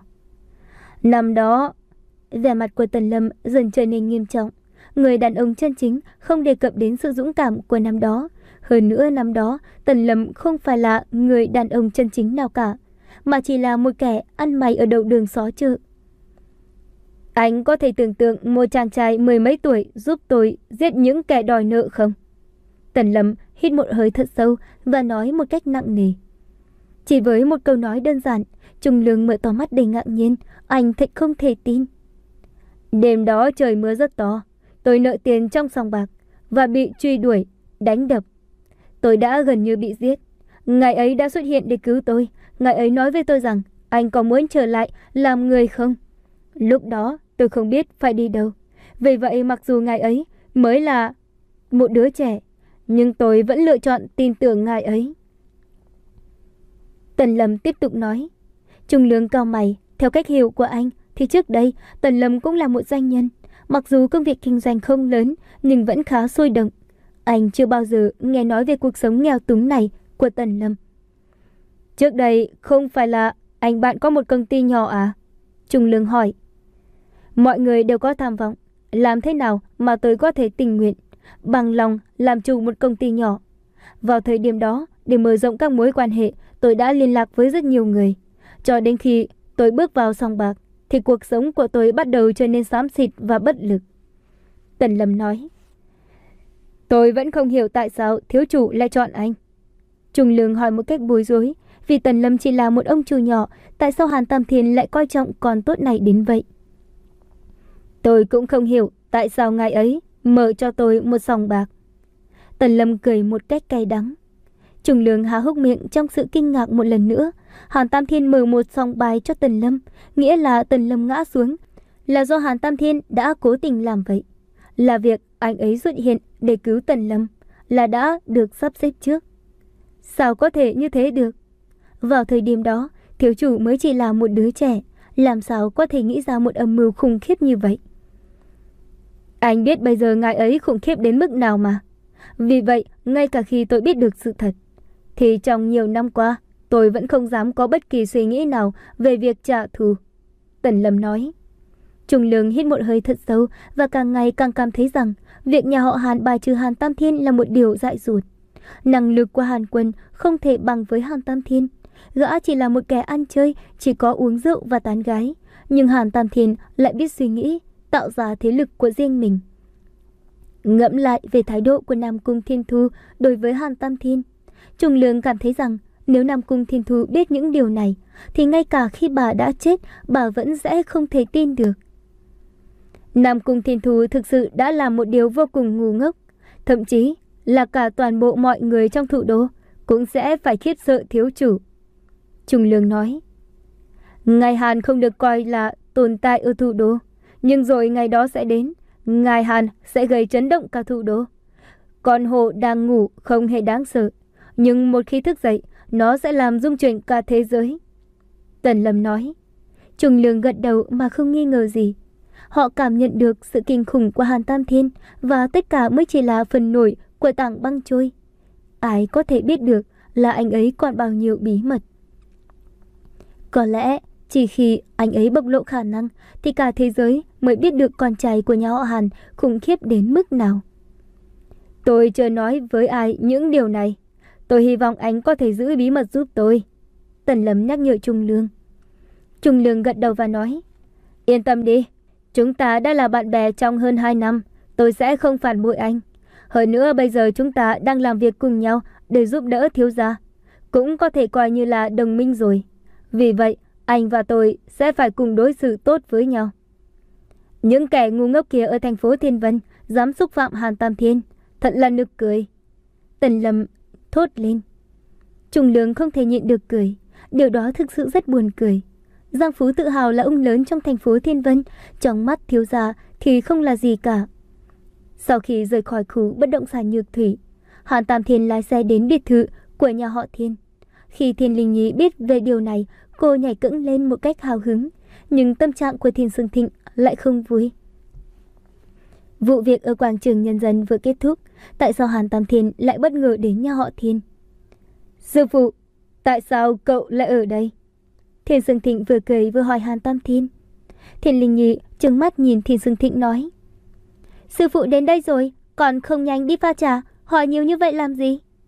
Năm đó, vẻ mặt của Tần Lâm dần trở nên nghiêm trọng. Người đàn ông chân chính không đề cập đến sự dũng cảm của năm đó, Hơn nữa năm đó, Tần Lâm không phải là người đàn ông chân chính nào cả, mà chỉ là một kẻ ăn mày ở đầu đường xó chợ. Anh có thể tưởng tượng một chàng trai mười mấy tuổi giúp tôi giết những kẻ đòi nợ không? Tần Lâm hít một hơi thật sâu và nói một cách nặng nề. Chỉ với một câu nói đơn giản, Trung Lương mở to mắt đầy ngạc nhiên, anh thật không thể tin. Đêm đó trời mưa rất to, tôi nợ tiền trong sòng bạc và bị truy đuổi, đánh đập. Tôi đã gần như bị giết. Ngài ấy đã xuất hiện để cứu tôi. Ngài ấy nói với tôi rằng anh có muốn trở lại làm người không? Lúc đó tôi không biết phải đi đâu. Vì vậy mặc dù ngài ấy mới là một đứa trẻ, nhưng tôi vẫn lựa chọn tin tưởng ngài ấy. Tần Lâm tiếp tục nói. Trung Lương cau mày. Theo cách hiểu của anh thì trước đây Tần Lâm cũng là một doanh nhân. Mặc dù công việc kinh doanh không lớn nhưng vẫn khá sôi động. Anh chưa bao giờ nghe nói về cuộc sống nghèo túng này của Tần Lâm. Trước đây không phải là anh bạn có một công ty nhỏ à? Trung Lương hỏi. Mọi người đều có tham vọng. Làm thế nào mà tôi có thể tình nguyện, bằng lòng làm chủ một công ty nhỏ? Vào thời điểm đó, để mở rộng các mối quan hệ, tôi đã liên lạc với rất nhiều người. Cho đến khi tôi bước vào sòng bạc, thì cuộc sống của tôi bắt đầu trở nên xám xịt và bất lực. Tần Lâm nói. Tôi vẫn không hiểu tại sao thiếu chủ lại chọn anh. Trung Lương hỏi một cách bối rối. Vì Tần Lâm chỉ là một ông chủ nhỏ, tại sao Hàn Tam Thiên lại coi trọng con tốt này đến vậy? Tôi cũng không hiểu tại sao ngài ấy mở cho tôi một sòng bạc. Tần Lâm cười một cách cay đắng. Trung Lương há hốc miệng trong sự kinh ngạc một lần nữa. Hàn Tam Thiên mở một sòng bài cho Tần Lâm, nghĩa là Tần Lâm ngã xuống là do Hàn Tam Thiên đã cố tình làm vậy. Là việc anh ấy xuất hiện để cứu Tần Lâm là đã được sắp xếp trước. Sao có thể như thế được? Vào thời điểm đó, thiếu chủ mới chỉ là một đứa trẻ, làm sao có thể nghĩ ra một âm mưu khủng khiếp như vậy? Anh biết bây giờ ngài ấy khủng khiếp đến mức nào mà. Vì vậy, ngay cả khi tôi biết được sự thật, thì trong nhiều năm qua, tôi vẫn không dám có bất kỳ suy nghĩ nào về việc trả thù. Tần Lâm nói. Trung Lương hít một hơi thật sâu và càng ngày càng cảm thấy rằng việc nhà họ Hàn bài trừ Hàn Tam Thiên là một điều dại dột. Năng lực của Hàn Quân không thể bằng với Hàn Tam Thiên. Gã chỉ là một kẻ ăn chơi, chỉ có uống rượu và tán gái. Nhưng Hàn Tam Thiên lại biết suy nghĩ, tạo ra thế lực của riêng mình. Ngẫm lại về thái độ của Nam Cung Thiên Thu đối với Hàn Tam Thiên, Trung Lương cảm thấy rằng nếu Nam Cung Thiên Thu biết những điều này, thì ngay cả khi bà đã chết, bà vẫn sẽ không thể tin được. Nam Cung Thiên Thu thực sự đã làm một điều vô cùng ngu ngốc. Thậm chí là cả toàn bộ mọi người trong thủ đô cũng sẽ phải khiếp sợ thiếu chủ. Trung Lương nói. Ngài Hàn không được coi là tồn tại ở thủ đô, nhưng rồi ngày đó sẽ đến, ngài Hàn sẽ gây chấn động cả thủ đô. Con hổ đang ngủ không hề đáng sợ, nhưng một khi thức dậy, nó sẽ làm rung chuyển cả thế giới. Tần Lâm nói. Trung Lương gật đầu mà không nghi ngờ gì. Họ cảm nhận được sự kinh khủng của Hàn Tam Thiên, và tất cả mới chỉ là phần nổi của tảng băng trôi. Ai có thể biết được là anh ấy còn bao nhiêu bí mật. Có lẽ chỉ khi anh ấy bộc lộ khả năng thì cả thế giới mới biết được con trai của nhà họ Hàn khủng khiếp đến mức nào. Tôi chưa nói với ai những điều này. Tôi hy vọng anh có thể giữ bí mật giúp tôi. Tần Lâm nhắc nhở Trung Lương. Trung Lương gật đầu và nói. Yên tâm đi, chúng ta đã là bạn bè trong hơn hai năm. Tôi sẽ không phản bội anh. Hơn nữa bây giờ chúng ta đang làm việc cùng nhau để giúp đỡ thiếu gia, cũng có thể coi như là đồng minh rồi. Vì vậy, anh và tôi sẽ phải cùng đối xử tốt với nhau. Những kẻ ngu ngốc kia ở thành phố Thiên Vân dám xúc phạm Hàn Tam Thiên, thật là nực cười. Tần Lâm thốt lên. Trung Lương không thể nhịn được cười. Điều đó thực sự rất buồn cười. Giang Phú tự hào là ông lớn trong thành phố Thiên Vân, trong mắt thiếu gia thì không là gì cả. Sau khi rời khỏi khu bất động sản Nhược Thủy, Hàn Tam Thiên lái xe đến biệt thự của nhà họ Thiên. Khi Thiên Linh Nhi biết về điều này, cô nhảy cẫng lên một cách hào hứng, nhưng tâm trạng của Thiên Sương Thịnh lại không vui. Vụ việc ở quảng trường Nhân dân vừa kết thúc, tại sao Hàn Tam Thiên lại bất ngờ đến nhà họ Thiên? Sư phụ, tại sao cậu lại ở đây? Thiên Sương Thịnh vừa cười vừa hỏi Hàn Tam Thiên. Thiên Linh Nhi trừng mắt nhìn Thiên Sương Thịnh nói. Sư phụ đến đây rồi, còn không nhanh đi pha trà, hỏi nhiều như vậy làm gì?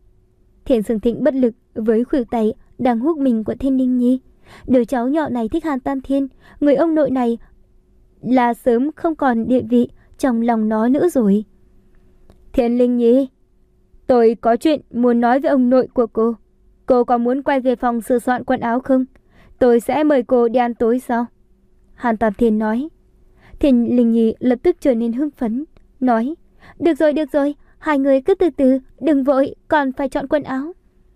Thiền Sương Thịnh bất lực với khuỷu tay đang húc mình của Thiên Linh Nhi. Đứa cháu nhỏ này thích Hàn Tam Thiên, người ông nội này là sớm không còn địa vị trong lòng nó nữa rồi. Thiên Linh Nhi, tôi có chuyện muốn nói với ông nội của cô. Cô có muốn quay về phòng sửa soạn quần áo không? Tôi sẽ mời cô đi ăn tối sau. Hàn Tam Thiên nói. Thiên Linh Nhi lập tức trở nên hưng phấn, nói: Được rồi, được rồi, hai người cứ từ từ, đừng vội, còn phải chọn quần áo.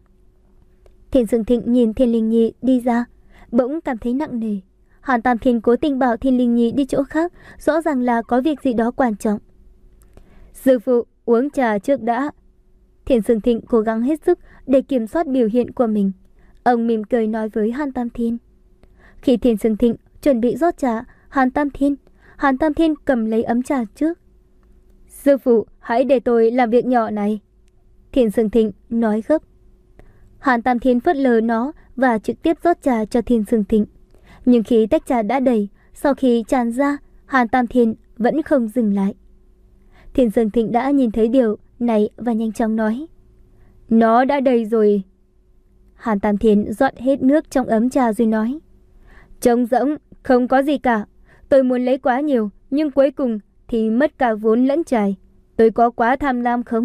Thiền Sương Thịnh nhìn Thiên Linh Nhi đi ra, bỗng cảm thấy nặng nề. Hàn Tam Thiên cố tình bảo Thiên Linh Nhi đi chỗ khác, rõ ràng là có việc gì đó quan trọng. Sư phụ, uống trà trước đã. Thiền Sương Thịnh cố gắng hết sức để kiểm soát biểu hiện của mình. Ông mỉm cười nói với Hàn Tam Thiên. Khi Thiền Sương Thịnh chuẩn bị rót trà, Hàn Tam Thiên, Hàn Tam Thiên cầm lấy ấm trà trước. Sư phụ, hãy để tôi làm việc nhỏ này. Thiền Sương Thịnh nói gấp. Hàn Tam Thiên phớt lờ nó và trực tiếp rót trà cho Thiền Sương Thịnh. Nhưng khi tách trà đã đầy, sau khi tràn ra, Hàn Tam Thiên vẫn không dừng lại. Thiền Sương Thịnh đã nhìn thấy điều này và nhanh chóng nói: Nó đã đầy rồi. Hàn Tam Thiên rót hết nước trong ấm trà rồi nói: Trống rỗng, không có gì cả. Tôi muốn lấy quá nhiều, nhưng cuối cùng thì mất cả vốn lẫn trải. Tôi có quá tham lam không?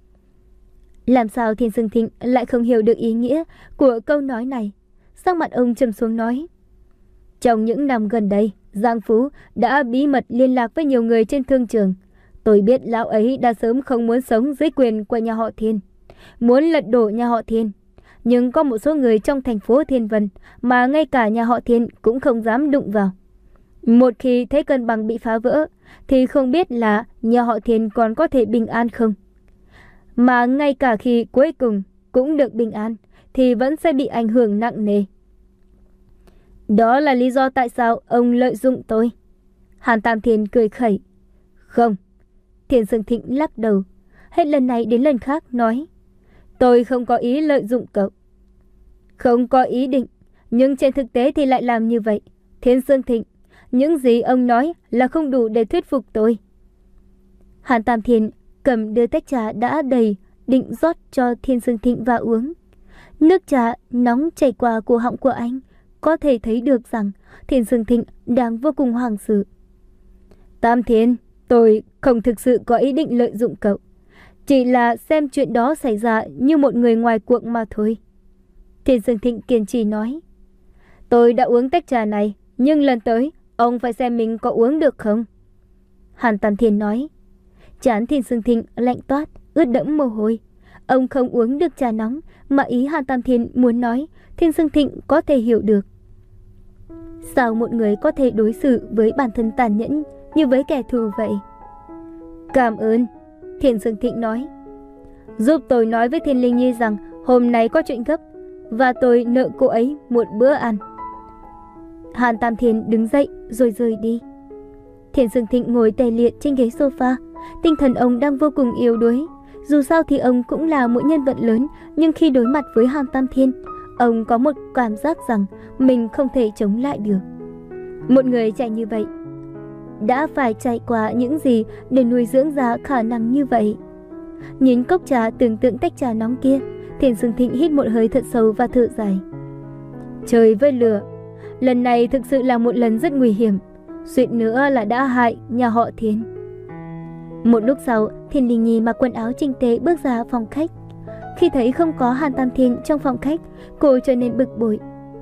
Làm sao Thiền Sương Thịnh lại không hiểu được ý nghĩa của câu nói này? Sắc mặt ông trầm xuống nói: Trong những năm gần đây, Giang Phú đã bí mật liên lạc với nhiều người trên thương trường. Tôi biết lão ấy đã sớm không muốn sống dưới quyền của nhà họ Thiên, muốn lật đổ nhà họ Thiên. Nhưng có một số người trong thành phố Thiên Vân mà ngay cả nhà họ Thiên cũng không dám đụng vào. Một khi thấy cân bằng bị phá vỡ, thì không biết là nhà họ Thiên còn có thể bình an không. Mà ngay cả khi cuối cùng cũng được bình an, thì vẫn sẽ bị ảnh hưởng nặng nề. Đó là lý do tại sao ông lợi dụng tôi. Hàn Tam Thiên cười khẩy. Không. Thiền Sương Thịnh lắc đầu, hết lần này đến lần khác nói: Tôi không có ý lợi dụng cậu. Không có ý định, nhưng trên thực tế thì lại làm như vậy. Thiền Sương Thịnh, những gì ông nói là không đủ để thuyết phục tôi. Hàn Tam Thiên cầm đưa tách trà đã đầy, định rót cho Thiền Sương Thịnh vào uống. Nước trà nóng chảy qua cổ họng của anh, có thể thấy được rằng Thiền Sương Thịnh đang vô cùng hoảng sợ. Tam Thiên, tôi không thực sự có ý định lợi dụng cậu, chỉ là xem chuyện đó xảy ra như một người ngoài cuộc mà thôi. Thiền Sương Thịnh kiên trì nói: Tôi đã uống tách trà này, nhưng lần tới ông phải xem mình có uống được không. Hàn Tam Thiên nói. Trán Thiền Sương Thịnh lạnh toát, ướt đẫm mồ hôi. Ông không uống được trà nóng, mà ý Hàn Tam Thiên muốn nói Thiền Sương Thịnh có thể hiểu được. Sao một người có thể đối xử với bản thân tàn nhẫn như với kẻ thù vậy? Cảm ơn. Thiền Sương Thịnh nói. Giúp tôi nói với Thiên Linh Nhi rằng hôm nay có chuyện gấp, và tôi nợ cô ấy một bữa ăn. Hàn Tam Thiên đứng dậy rồi rời đi. Thiền Sương Thịnh ngồi tê liệt trên ghế sofa. Tinh thần ông đang vô cùng yếu đuối. Dù sao thì ông cũng là một nhân vật lớn, nhưng khi đối mặt với Hàn Tam Thiên, ông có một cảm giác rằng mình không thể chống lại được. Một người trẻ như vậy đã phải trải qua những gì để nuôi dưỡng ra khả năng như vậy? Nhìn cốc trà tưởng tượng tách trà nóng kia, Thiền Sương Thịnh hít một hơi thật sâu và thở dài. Trời với lửa, lần này thực sự là một lần rất nguy hiểm, suýt nữa là đã hại nhà họ Thiên. Một lúc sau, Thiên Linh Nhi mặc quần áo chỉnh tề bước ra phòng khách. Khi thấy không có Hàn Tam Thiên trong phòng khách, cô trở nên bực bội.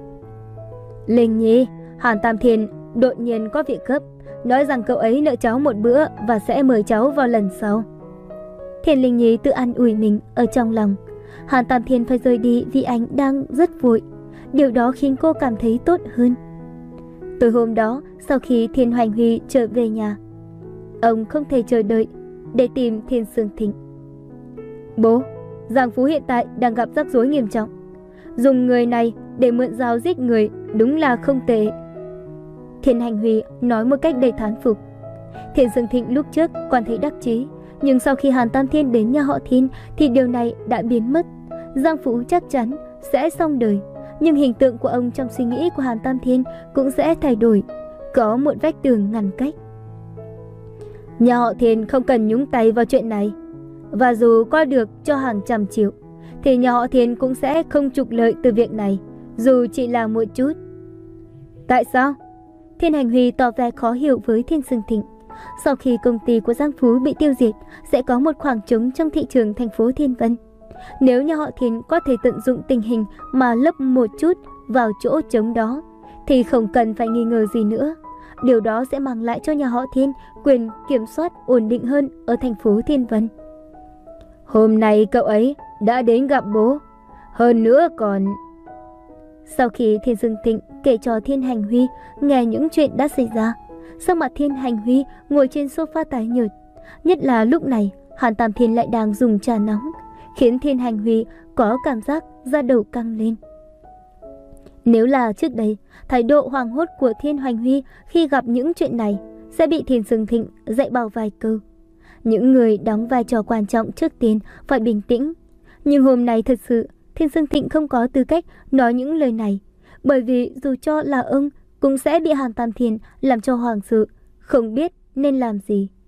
Linh Nhi, Hàn Tam Thiên đột nhiên có việc gấp, nói rằng cậu ấy nợ cháu một bữa và sẽ mời cháu vào lần sau. Thiên Linh Nhi tự an ủi mình ở trong lòng. Hàn Tam Thiên phải rời đi vì anh đang rất vội. Điều đó khiến cô cảm thấy tốt hơn. Tối hôm đó, sau khi Thiên Hoành Huy trở về nhà, ông không thể chờ đợi để tìm Thiên Sương Thịnh. Bố, Giang Phú hiện tại đang gặp rắc rối nghiêm trọng. Dùng người này để mượn dao giết người đúng là không tệ. Thiên Hành Huy nói một cách đầy thán phục. Thiên Sương Thịnh lúc trước còn thấy đắc chí, nhưng sau khi Hàn Tam Thiên đến nhà họ Thiên thì điều này đã biến mất. Giang Phú chắc chắn sẽ xong đời, nhưng hình tượng của ông trong suy nghĩ của Hàn Tam Thiên cũng sẽ thay đổi. Có một vách tường ngăn cách. Nhà họ Thiên không cần nhúng tay vào chuyện này, và dù có được cho hàng trăm triệu thì nhà họ Thiên cũng sẽ không trục lợi từ việc này, dù chỉ là một chút. Tại sao? Thiên Hành Huy tỏ vẻ khó hiểu với Thiên Sương Thịnh. Sau khi công ty của Giang Phú bị tiêu diệt, sẽ có một khoảng trống trong thị trường thành phố Thiên Vân. Nếu nhà họ Thiên có thể tận dụng tình hình mà lấp một chút vào chỗ trống đó, thì không cần phải nghi ngờ gì nữa. Điều đó sẽ mang lại cho nhà họ Thiên quyền kiểm soát ổn định hơn ở thành phố Thiên Vân. Hôm nay cậu ấy đã đến gặp bố. Hơn nữa còn... Sau khi Thiên Dương Thịnh kể cho Thiên Hành Huy nghe những chuyện đã xảy ra, sắc mặt Thiên Hành Huy ngồi trên sofa tái nhợt. Nhất là lúc này, Hàn Tam Thiên lại đang dùng trà nóng, khiến Thiên Hành Huy có cảm giác da đầu căng lên. Nếu là trước đây, thái độ hoảng hốt của Thiên Hành Huy khi gặp những chuyện này sẽ bị Thiên Dương Thịnh dạy bảo vài câu. Những người đóng vai trò quan trọng trước tiên phải bình tĩnh. Nhưng hôm nay thật sự, Thiên Dương Thịnh không có tư cách nói những lời này, bởi vì dù cho là ông cũng sẽ bị Hàn Tam Thiên làm cho hoảng sợ, không biết nên làm gì.